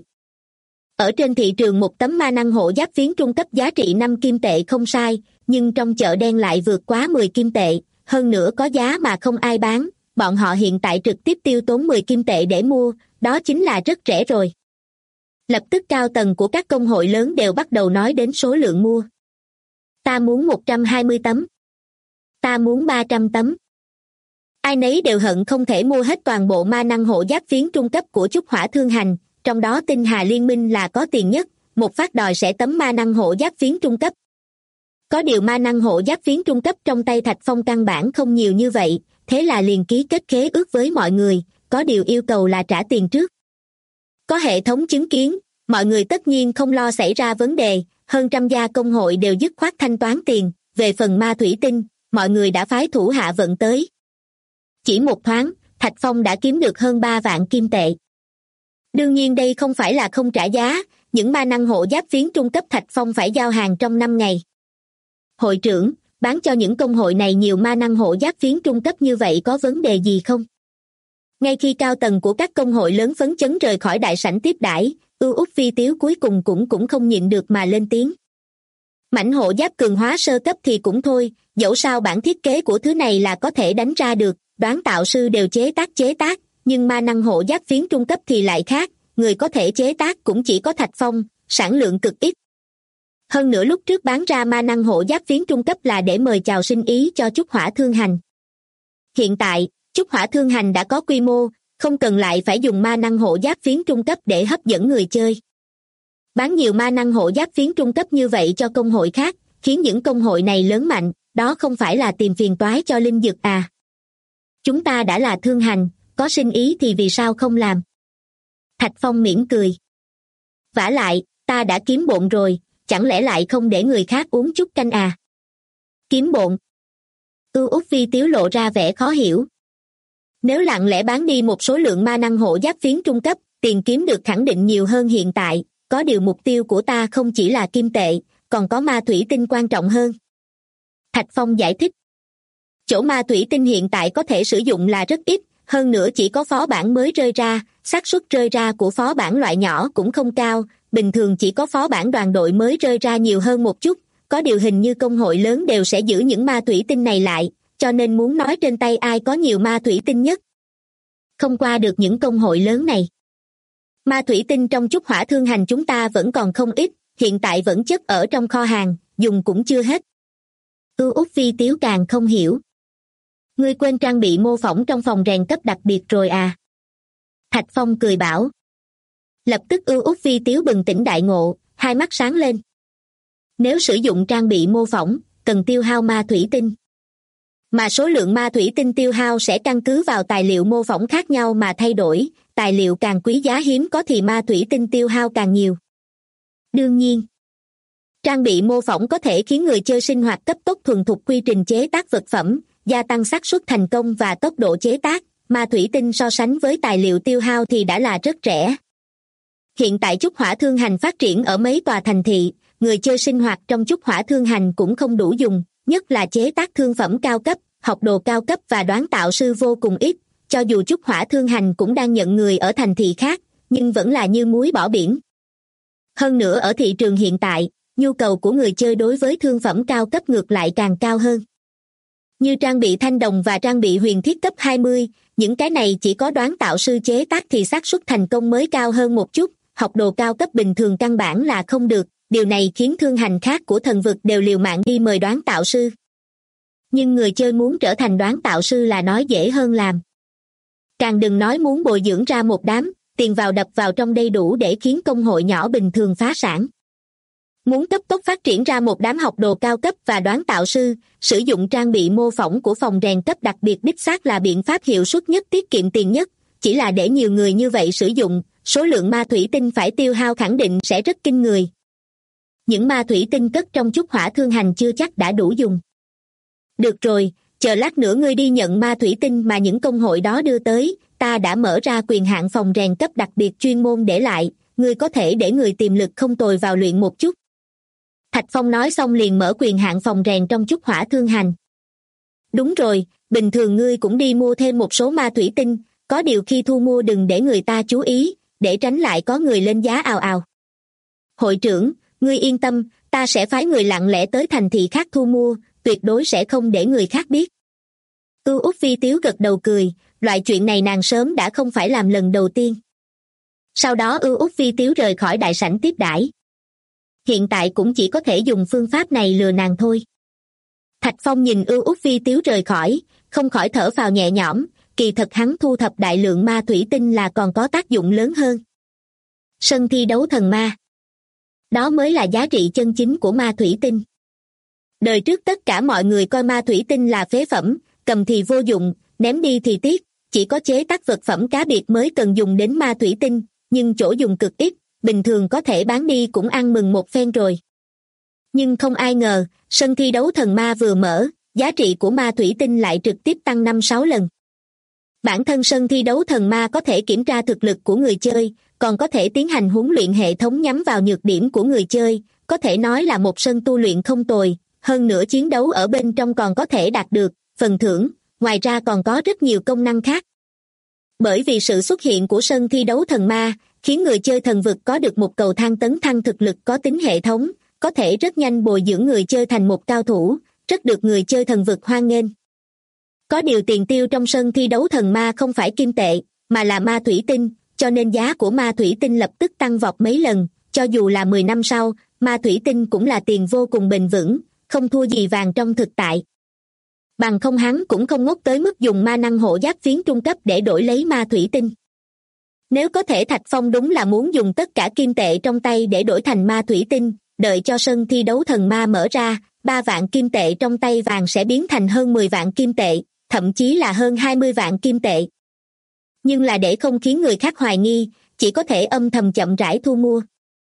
S2: Ở trên thị trường một tấm ma năng hộ giáp phiến trung cấp giá trị 5 kim tệ không sai, nhưng trong chợ đen lại vượt quá 10 kim tệ, hơn nữa có giá mà không ai bán, bọn họ hiện tại trực tiếp tiêu tốn 10 kim tệ để mua, đó chính là rất rẻ rồi. Lập tức cao tầng của các công hội lớn đều bắt đầu nói đến số lượng mua. Ta muốn 120 tấm. Ta muốn 300 tấm. Ai nấy đều hận không thể mua hết toàn bộ ma năng hộ giáp phiến trung cấp của Chúc Hỏa Thương Hành, trong đó Tinh Hà Liên Minh là có tiền nhất, một phát đòi sẽ tấm ma năng hộ giáp phiến trung cấp. Có điều ma năng hộ giáp phiến trung cấp trong tay Thạch Phong căn bản không nhiều như vậy, thế là liền ký kết khế ước với mọi người, có điều yêu cầu là trả tiền trước. Có hệ thống chứng kiến, mọi người tất nhiên không lo xảy ra vấn đề, hơn trăm gia công hội đều dứt khoát thanh toán tiền, về phần ma thủy tinh, mọi người đã phái thủ hạ vận tới. Chỉ một thoáng, Thạch Phong đã kiếm được hơn 3 vạn kim tệ. Đương nhiên đây không phải là không trả giá, những ma năng hộ giáp phiến trung cấp Thạch Phong phải giao hàng trong 5 ngày. Hội trưởng, bán cho những công hội này nhiều ma năng hộ giáp phiến trung cấp như vậy có vấn đề gì không? Ngay khi cao tầng của các công hội lớn phấn chấn rời khỏi đại sảnh tiếp đãi, Ưu Úc Phi Tiếu cuối cùng cũng không nhịn được mà lên tiếng. Mảnh hộ giáp cường hóa sơ cấp thì cũng thôi, dẫu sao bản thiết kế của thứ này là có thể đánh ra được, đoán tạo sư đều chế tác, nhưng ma năng hộ giáp phiến trung cấp thì lại khác, người có thể chế tác cũng chỉ có Thạch Phong, sản lượng cực ít. Hơn nữa lúc trước bán ra ma năng hộ giáp phiến trung cấp là để mời chào sinh ý cho Trúc Hỏa Thương Hành. Hiện tại, Trúc Hỏa Thương Hành đã có quy mô, không cần lại phải dùng ma năng hộ giáp phiến trung cấp để hấp dẫn người chơi. Bán nhiều ma năng hộ giáp phiến trung cấp như vậy cho công hội khác, khiến những công hội này lớn mạnh, đó không phải là tìm phiền toái cho Linh Dực à? Chúng ta đã là thương hành, có sinh ý thì vì sao không làm? Thạch Phong mỉm cười. Vả lại, ta đã kiếm bộn rồi, chẳng lẽ lại không để người khác uống chút canh à? Kiếm bộn? Ưu Úc Phi Tiếu lộ ra vẻ khó hiểu. Nếu lặng lẽ bán đi một số lượng ma năng hộ giáp phiến trung cấp, tiền kiếm được khẳng định nhiều hơn hiện tại, có điều mục tiêu của ta không chỉ là kim tệ, còn có ma thủy tinh quan trọng hơn. Thạch Phong giải thích. Chỗ ma thủy tinh hiện tại có thể sử dụng là rất ít, hơn nữa chỉ có phó bản mới rơi ra, xác suất rơi ra của phó bản loại nhỏ cũng không cao, bình thường chỉ có phó bản đoàn đội mới rơi ra nhiều hơn một chút, có điều hình như công hội lớn đều sẽ giữ những ma thủy tinh này lại, cho nên muốn nói trên tay ai có nhiều ma thủy tinh nhất. Không qua được những công hội lớn này. Ma thủy tinh trong Trúc Hỏa Thương Hành chúng ta vẫn còn không ít, hiện tại vẫn chất ở trong kho hàng, dùng cũng chưa hết. Ưu Úc Phi Tiếu càng không hiểu. Ngươi quên trang bị mô phỏng trong phòng rèn cấp đặc biệt rồi à? Thạch Phong cười bảo. Lập tức Ưu Úc Phi Tiếu bừng tỉnh đại ngộ, hai mắt sáng lên. Nếu sử dụng trang bị mô phỏng, cần tiêu hao ma thủy tinh. Mà số lượng ma thủy tinh tiêu hao sẽ căn cứ vào tài liệu mô phỏng khác nhau mà thay đổi, tài liệu càng quý giá hiếm có thì ma thủy tinh tiêu hao càng nhiều. Đương nhiên, trang bị mô phỏng có thể khiến người chơi sinh hoạt cấp tốc thuần thục quy trình chế tác vật phẩm, gia tăng xác suất thành công và tốc độ chế tác, ma thủy tinh so sánh với tài liệu tiêu hao thì đã là rất rẻ. Hiện tại Trúc Hỏa Thương Hành phát triển ở mấy tòa thành thị, người chơi sinh hoạt trong Trúc Hỏa Thương Hành cũng không đủ dùng, nhất là chế tác thương phẩm cao cấp, học đồ cao cấp và đoán tạo sư vô cùng ít, cho dù Trúc Hỏa Thương Hành cũng đang nhận người ở thành thị khác, nhưng vẫn là như muối bỏ biển. Hơn nữa ở thị trường hiện tại, nhu cầu của người chơi đối với thương phẩm cao cấp ngược lại càng cao hơn. Như trang bị thanh đồng và trang bị huyền thiết cấp 20, những cái này chỉ có đoán tạo sư chế tác thì xác suất thành công mới cao hơn một chút, học đồ cao cấp bình thường căn bản là không được, điều này khiến thương hành khác của thần vực đều liều mạng đi mời đoán tạo sư. Nhưng người chơi muốn trở thành đoán tạo sư là nói dễ hơn làm. Càng đừng nói muốn bồi dưỡng ra một đám, tiền vào đập vào trong đây đủ để khiến công hội nhỏ bình thường phá sản. Muốn cấp tốc phát triển ra một đám học đồ cao cấp và đoán tạo sư, sử dụng trang bị mô phỏng của phòng rèn cấp đặc biệt đích xác là biện pháp hiệu suất nhất, tiết kiệm tiền nhất, chỉ là để nhiều người như vậy sử dụng, số lượng ma thủy tinh phải tiêu hao khẳng định sẽ rất kinh người. Những ma thủy tinh cất trong Trúc Hỏa Thương Hành chưa chắc đã đủ dùng. Được rồi, chờ lát nữa ngươi đi nhận ma thủy tinh mà những công hội đó đưa tới, ta đã mở ra quyền hạn phòng rèn cấp đặc biệt chuyên môn để lại, ngươi có thể để người tiềm lực không tồi vào luyện một chút. Thạch Phong nói xong liền mở quyền hạn phòng rèn trong Trúc Hỏa Thương Hành. Đúng rồi, bình thường ngươi cũng đi mua thêm một số ma thủy tinh, có điều khi thu mua đừng để người ta chú ý, để tránh lại có người lên giá ào ào. Hội trưởng, ngươi yên tâm, ta sẽ phái người lặng lẽ tới thành thị khác thu mua, tuyệt đối sẽ không để người khác biết. Ưu Úc Phi Tiếu gật đầu cười, loại chuyện này nàng sớm đã không phải làm lần đầu tiên. Sau đó Ưu Úc Phi Tiếu rời khỏi đại sảnh tiếp đãi. Hiện tại cũng chỉ có thể dùng phương pháp này lừa nàng thôi. Thạch Phong nhìn Ưu Úc Phi Tiếu rời khỏi, không khỏi thở phào nhẹ nhõm, kỳ thật hắn thu thập đại lượng ma thủy tinh là còn có tác dụng lớn hơn. Sân thi đấu thần ma. Đó mới là giá trị chân chính của ma thủy tinh. Đời trước tất cả mọi người coi ma thủy tinh là phế phẩm, cầm thì vô dụng, ném đi thì tiếc, chỉ có chế tác vật phẩm cá biệt mới cần dùng đến ma thủy tinh, nhưng chỗ dùng cực ít, bình thường có thể bán đi cũng ăn mừng một phen rồi. Nhưng không ai ngờ, sân thi đấu thần ma vừa mở, giá trị của ma thủy tinh lại trực tiếp tăng 5-6 lần. Bản thân sân thi đấu thần ma có thể kiểm tra thực lực của người chơi, còn có thể tiến hành huấn luyện hệ thống nhắm vào nhược điểm của người chơi, có thể nói là một sân tu luyện không tồi, hơn nữa chiến đấu ở bên trong còn có thể đạt được phần thưởng, ngoài ra còn có rất nhiều công năng khác. Bởi vì sự xuất hiện của sân thi đấu thần ma, khiến người chơi thần vực có được một cầu thang tấn thăng thực lực có tính hệ thống, có thể rất nhanh bồi dưỡng người chơi thành một cao thủ, rất được người chơi thần vực hoan nghênh. Có điều tiền tiêu trong sân thi đấu thần ma không phải kim tệ, mà là ma thủy tinh, cho nên giá của ma thủy tinh lập tức tăng vọt mấy lần, cho dù là 10 năm sau, ma thủy tinh cũng là tiền vô cùng bền vững, không thua gì vàng trong thực tại. Bằng không hắn cũng không ngốc tới mức dùng ma năng hộ giáp phiến trung cấp để đổi lấy ma thủy tinh. Nếu có thể Thạch Phong đúng là muốn dùng tất cả kim tệ trong tay để đổi thành ma thủy tinh, đợi cho sân thi đấu thần ma mở ra, 3 vạn kim tệ trong tay vàng sẽ biến thành hơn 10 vạn kim tệ, thậm chí là hơn 20 vạn kim tệ. Nhưng là để không khiến người khác hoài nghi, chỉ có thể âm thầm chậm rãi thu mua.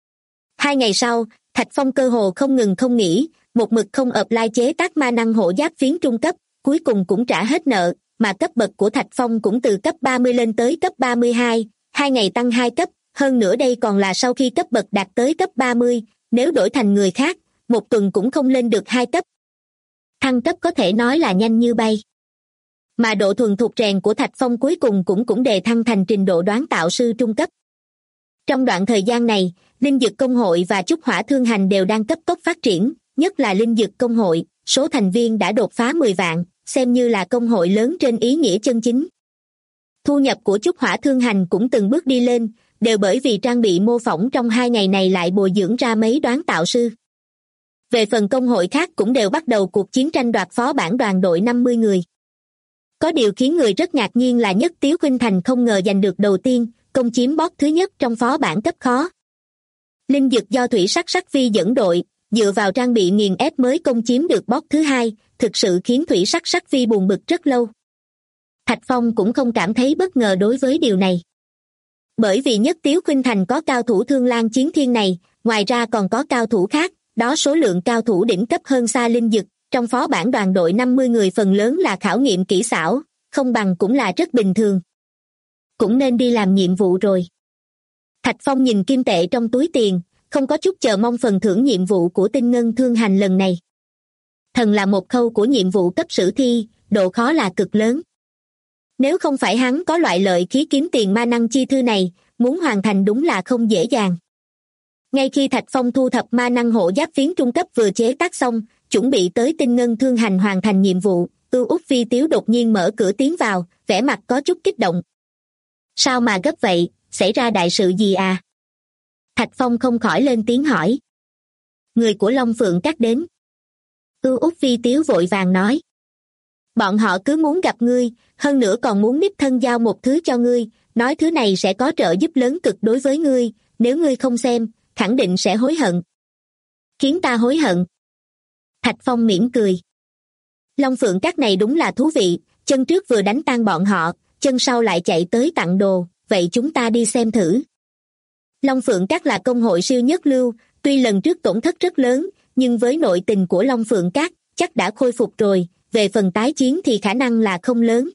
S2: 2 ngày sau, Thạch Phong cơ hồ không ngừng không nghỉ, một mực không apply chế tác ma năng hộ giáp phiến trung cấp, cuối cùng cũng trả hết nợ, mà cấp bậc của Thạch Phong cũng từ cấp 30 lên tới cấp 32, 2 ngày tăng 2 cấp, hơn nữa đây còn là sau khi cấp bậc đạt tới cấp 30, nếu đổi thành người khác, một tuần cũng không lên được 2 cấp. Thăng cấp có thể nói là nhanh như bay. Mà độ thuần thục rèn của Thạch Phong cuối cùng cũng đề thăng thành trình độ đoán tạo sư trung cấp. Trong đoạn thời gian này, Linh Dực Công hội và Trúc Hỏa Thương Hành đều đang cấp tốc phát triển, nhất là Linh Dực Công hội, số thành viên đã đột phá 10 vạn, xem như là công hội lớn trên ý nghĩa chân chính. Thu nhập của Trúc Hỏa Thương Hành cũng từng bước đi lên, đều bởi vì trang bị mô phỏng trong 2 ngày này lại bồi dưỡng ra mấy đoán tạo sư. Về phần công hội khác cũng đều bắt đầu cuộc chiến tranh đoạt phó bản đoàn đội 50 người. Có điều khiến người rất ngạc nhiên là Nhất Tiếu Khuynh Thành không ngờ giành được đầu tiên, công chiếm boss thứ nhất trong phó bản cấp khó. Linh Dực do Thủy Sắc Sắc Phi dẫn đội, dựa vào trang bị nghiền ép mới công chiếm được boss thứ hai, thực sự khiến Thủy Sắc Sắc Phi buồn bực rất lâu. Thạch Phong cũng không cảm thấy bất ngờ đối với điều này. Bởi vì Nhất Tiếu Khuynh Thành có cao thủ Thương Lang Chiến Thiên này, ngoài ra còn có cao thủ khác, đó số lượng cao thủ đỉnh cấp hơn xa Linh Dực, trong phó bản đoàn đội 50 người phần lớn là khảo nghiệm kỹ xảo, không bằng cũng là rất bình thường. Cũng nên đi làm nhiệm vụ rồi. Thạch Phong nhìn kim tệ trong túi tiền, không có chút chờ mong phần thưởng nhiệm vụ của Tinh Ngân Thương Hành lần này. Thần là một khâu của nhiệm vụ cấp sử thi, độ khó là cực lớn. Nếu không phải hắn có loại lợi khí kiếm tiền ma năng chi thư này, muốn hoàn thành đúng là không dễ dàng. Ngay khi Thạch Phong thu thập ma năng hộ giáp phiến trung cấp vừa chế tác xong, chuẩn bị tới Tinh Ngân Thương Hành hoàn thành nhiệm vụ, Ưu Úc Phi Tiếu đột nhiên mở cửa tiến vào, vẻ mặt có chút kích động. Sao mà gấp vậy, xảy ra đại sự gì à? Thạch Phong không khỏi lên tiếng hỏi. Người của Long Phượng Các đến. Ưu Úc Phi Tiếu vội vàng nói. Bọn họ cứ muốn gặp ngươi, hơn nữa còn muốn đích thân giao một thứ cho ngươi, nói thứ này sẽ có trợ giúp lớn cực đối với ngươi, nếu ngươi không xem, khẳng định sẽ hối hận. Khiến ta hối hận. Thạch Phong mỉm cười. Long Phượng Các này đúng là thú vị, chân trước vừa đánh tan bọn họ, chân sau lại chạy tới tặng đồ, vậy chúng ta đi xem thử. Long Phượng Các là công hội siêu nhất lưu, tuy lần trước tổn thất rất lớn, nhưng với nội tình của Long Phượng Các, chắc đã khôi phục rồi, về phần tái chiến thì khả năng là không lớn.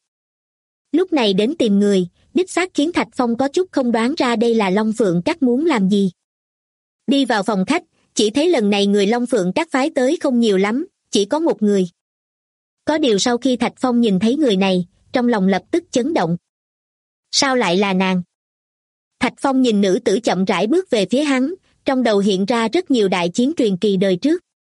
S2: Lúc này đến tìm người, đích xác khiến Thạch Phong có chút không đoán ra đây là Long Phượng Các muốn làm gì. Đi vào phòng khách, chỉ thấy lần này người Long Phượng Các phái tới không nhiều lắm, chỉ có một người. Có điều sau khi Thạch Phong nhìn thấy người này, trong lòng lập tức chấn động. Sao lại là nàng? Thạch Phong nhìn nữ tử chậm rãi bước về phía hắn, trong đầu hiện ra rất nhiều đại chiến truyền kỳ đời trước.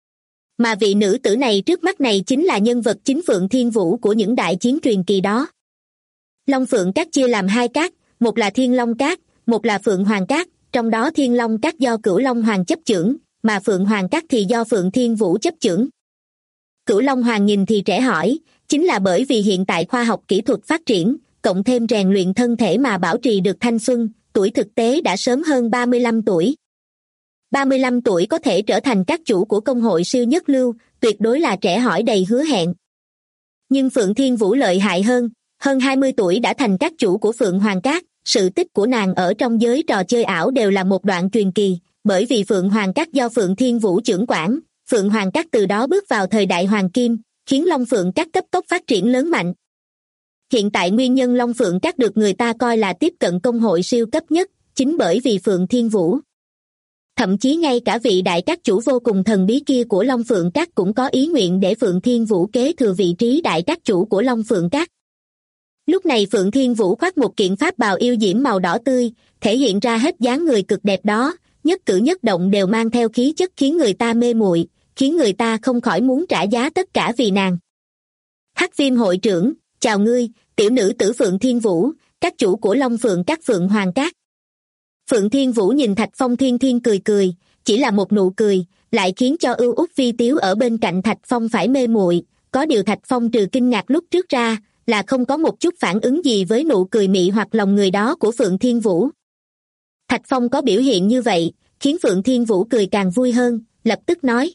S2: Mà vị nữ tử này trước mắt này chính là nhân vật chính Phượng Thiên Vũ của những đại chiến truyền kỳ đó. Long Phượng Các chia làm 2 các, một là Thiên Long Các, một là Phượng Hoàng Các, trong đó Thiên Long Các do Cửu Long Hoàng chấp chưởng, mà Phượng Hoàng Các thì do Phượng Thiên Vũ chấp chưởng. Cửu Long Hoàng nhìn thì trẻ hỏi, chính là bởi vì hiện tại khoa học kỹ thuật phát triển, cộng thêm rèn luyện thân thể mà bảo trì được thanh xuân, tuổi thực tế đã sớm hơn 35 tuổi. 35 tuổi có thể trở thành các chủ của công hội siêu nhất lưu, tuyệt đối là trẻ hỏi đầy hứa hẹn. Nhưng Phượng Thiên Vũ lợi hại hơn 20 tuổi đã thành các chủ của Phượng Hoàng Các, sự tích của nàng ở trong giới trò chơi ảo đều là một đoạn truyền kỳ, bởi vì Phượng Hoàng Các do Phượng Thiên Vũ trưởng quản, Phượng Hoàng Các từ đó bước vào thời đại Hoàng Kim, khiến Long Phượng Các cấp tốc phát triển lớn mạnh. Hiện tại nguyên nhân Long Phượng Các được người ta coi là tiếp cận công hội siêu cấp nhất, chính bởi vì Phượng Thiên Vũ. Thậm chí ngay cả vị đại các chủ vô cùng thần bí kia của Long Phượng Các cũng có ý nguyện để Phượng Thiên Vũ kế thừa vị trí đại các chủ của Long Phượng Các. Lúc này Phượng Thiên Vũ khoác một kiện pháp bào yêu diễm màu đỏ tươi, thể hiện ra hết dáng người cực đẹp đó, nhất cử nhất động đều mang theo khí chất khiến người ta mê muội, khiến người ta không khỏi muốn trả giá tất cả vì nàng. Hắc Viêm hội trưởng, chào ngươi, tiểu nữ tử Phượng Thiên Vũ, các chủ của Long Phượng Các Phượng Hoàng Các. Phượng Thiên Vũ nhìn Thạch Phong Thiên Thiên cười cười, chỉ là một nụ cười, lại khiến cho ưu út vi tiếu ở bên cạnh Thạch Phong phải mê muội. Có điều Thạch Phong trừ kinh ngạc lúc trước ra, là không có một chút phản ứng gì với nụ cười mị hoặc lòng người đó của Phượng Thiên Vũ. Thạch Phong có biểu hiện như vậy, khiến Phượng Thiên Vũ cười càng vui hơn, lập tức nói.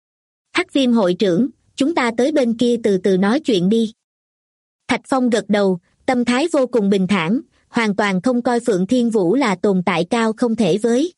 S2: Hắc Viêm hội trưởng, chúng ta tới bên kia từ từ nói chuyện đi. Thạch Phong gật đầu, tâm thái vô cùng bình thản, hoàn toàn không coi Phượng Thiên Vũ là tồn tại cao không thể với.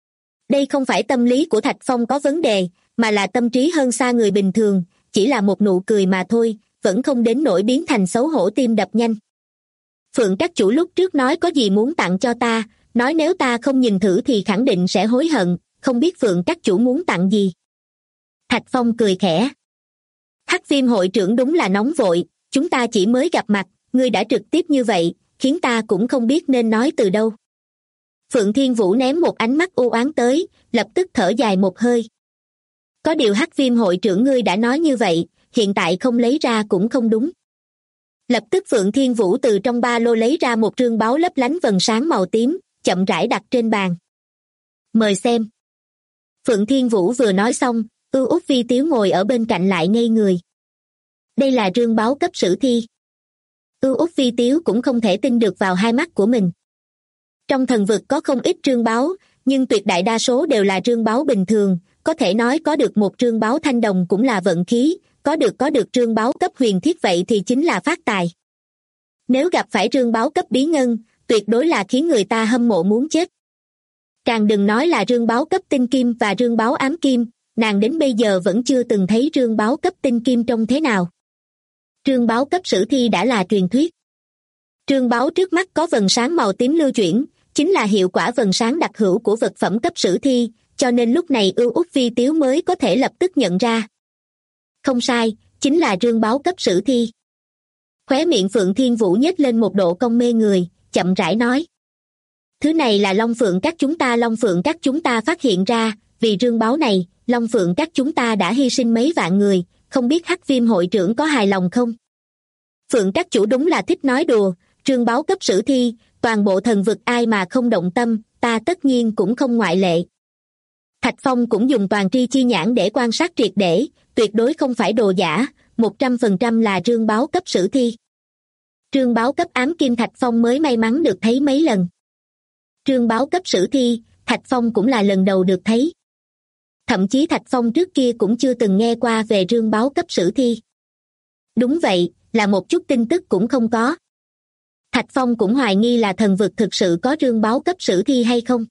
S2: Đây không phải tâm lý của Thạch Phong có vấn đề, mà là tâm trí hơn xa người bình thường, chỉ là một nụ cười mà thôi, vẫn không đến nỗi biến thành xấu hổ tim đập nhanh. Phượng các chủ lúc trước nói có gì muốn tặng cho ta, nói nếu ta không nhìn thử thì khẳng định sẽ hối hận, không biết Phượng các chủ muốn tặng gì. Thạch Phong cười khẽ. Hắc Viêm hội trưởng đúng là nóng vội, chúng ta chỉ mới gặp mặt, ngươi đã trực tiếp như vậy, khiến ta cũng không biết nên nói từ đâu. Phượng Thiên Vũ ném một ánh mắt u oán tới, lập tức thở dài một hơi. Có điều Hắc Viêm hội trưởng ngươi đã nói như vậy, hiện tại không lấy ra cũng không đúng. Lập tức Phượng Thiên Vũ từ trong ba lô lấy ra một trương báu lấp lánh vầng sáng màu tím, chậm rãi đặt trên bàn. Mời xem. Phượng Thiên Vũ vừa nói xong, ưu út vi tiếu ngồi ở bên cạnh lại ngây người. Đây là trương báu cấp sử thi. Ưu út vi tiếu cũng không thể tin được vào hai mắt của mình. Trong thần vực có không ít trương báu, nhưng tuyệt đại đa số đều là trương báu bình thường, có thể nói có được một trương báu thanh đồng cũng là vận khí, có được trương báu cấp huyền thiết vậy thì chính là phát tài. Nếu gặp phải trương báu cấp bí ngân, tuyệt đối là khiến người ta hâm mộ muốn chết. Càng đừng nói là trương báu cấp tinh kim và trương báu ám kim, nàng đến bây giờ vẫn chưa từng thấy trương báu cấp tinh kim trông thế nào. Trương báu cấp sử thi đã là truyền thuyết. Trương báu trước mắt có vầng sáng màu tím lưu chuyển, chính là hiệu quả vầng sáng đặc hữu của vật phẩm cấp sử thi, cho nên lúc này ưu út vi tiếu mới có thể lập tức nhận ra. Không sai, chính là trương báu cấp sử thi. Khóe miệng Phượng Thiên Vũ nhếch lên một độ cong mê người, chậm rãi nói. Thứ này là Long Phượng các chúng ta phát hiện ra, vì trương báu này, Long Phượng các chúng ta đã hy sinh mấy vạn người, không biết Hắc Viêm hội trưởng có hài lòng không? Phượng các chủ đúng là thích nói đùa, trương báu cấp sử thi, toàn bộ thần vực ai mà không động tâm, ta tất nhiên cũng không ngoại lệ. Thạch Phong cũng dùng toàn tri chi nhãn để quan sát triệt để, tuyệt đối không phải đồ giả, 100% là trương báu cấp sử thi. Trương báu cấp ám kim Thạch Phong mới may mắn được thấy mấy lần. Trương báu cấp sử thi, Thạch Phong cũng là lần đầu được thấy. Thậm chí Thạch Phong trước kia cũng chưa từng nghe qua về trương báu cấp sử thi. Đúng vậy, là một chút tin tức cũng không có. Thạch Phong cũng hoài nghi là thần vực thực sự có trương báu cấp sử thi hay không.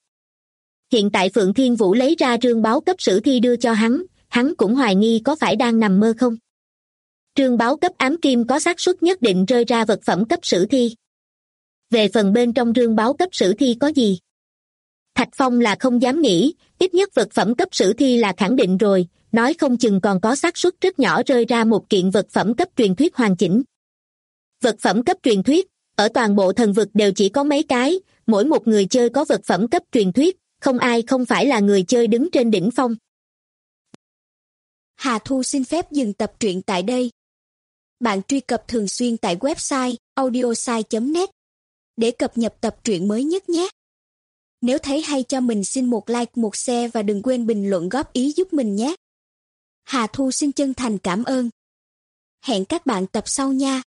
S2: Hiện tại Phượng Thiên Vũ lấy ra trương báu cấp sử thi đưa cho hắn cũng hoài nghi có phải đang nằm mơ không. Trương báu cấp ám kim có xác suất nhất định rơi ra vật phẩm cấp sử thi. Về phần bên trong trương báu cấp sử thi có gì? Thạch Phong là không dám nghĩ, ít nhất vật phẩm cấp sử thi là khẳng định rồi, nói không chừng còn có xác suất rất nhỏ rơi ra một kiện vật phẩm cấp truyền thuyết hoàn chỉnh. Vật phẩm cấp truyền thuyết, ở toàn bộ thần vực đều chỉ có mấy cái, mỗi một người chơi có vật phẩm cấp truyền thuyết, không ai không phải là người chơi đứng trên đỉnh phong.
S3: Hà Thu xin phép dừng tập truyện tại đây. Bạn truy cập thường xuyên tại website audiosai.net để cập nhật tập truyện mới nhất nhé. Nếu thấy hay cho mình xin một like, một share và đừng quên bình luận góp ý giúp mình nhé. Hà Thu xin chân thành cảm ơn. Hẹn các bạn tập sau nha.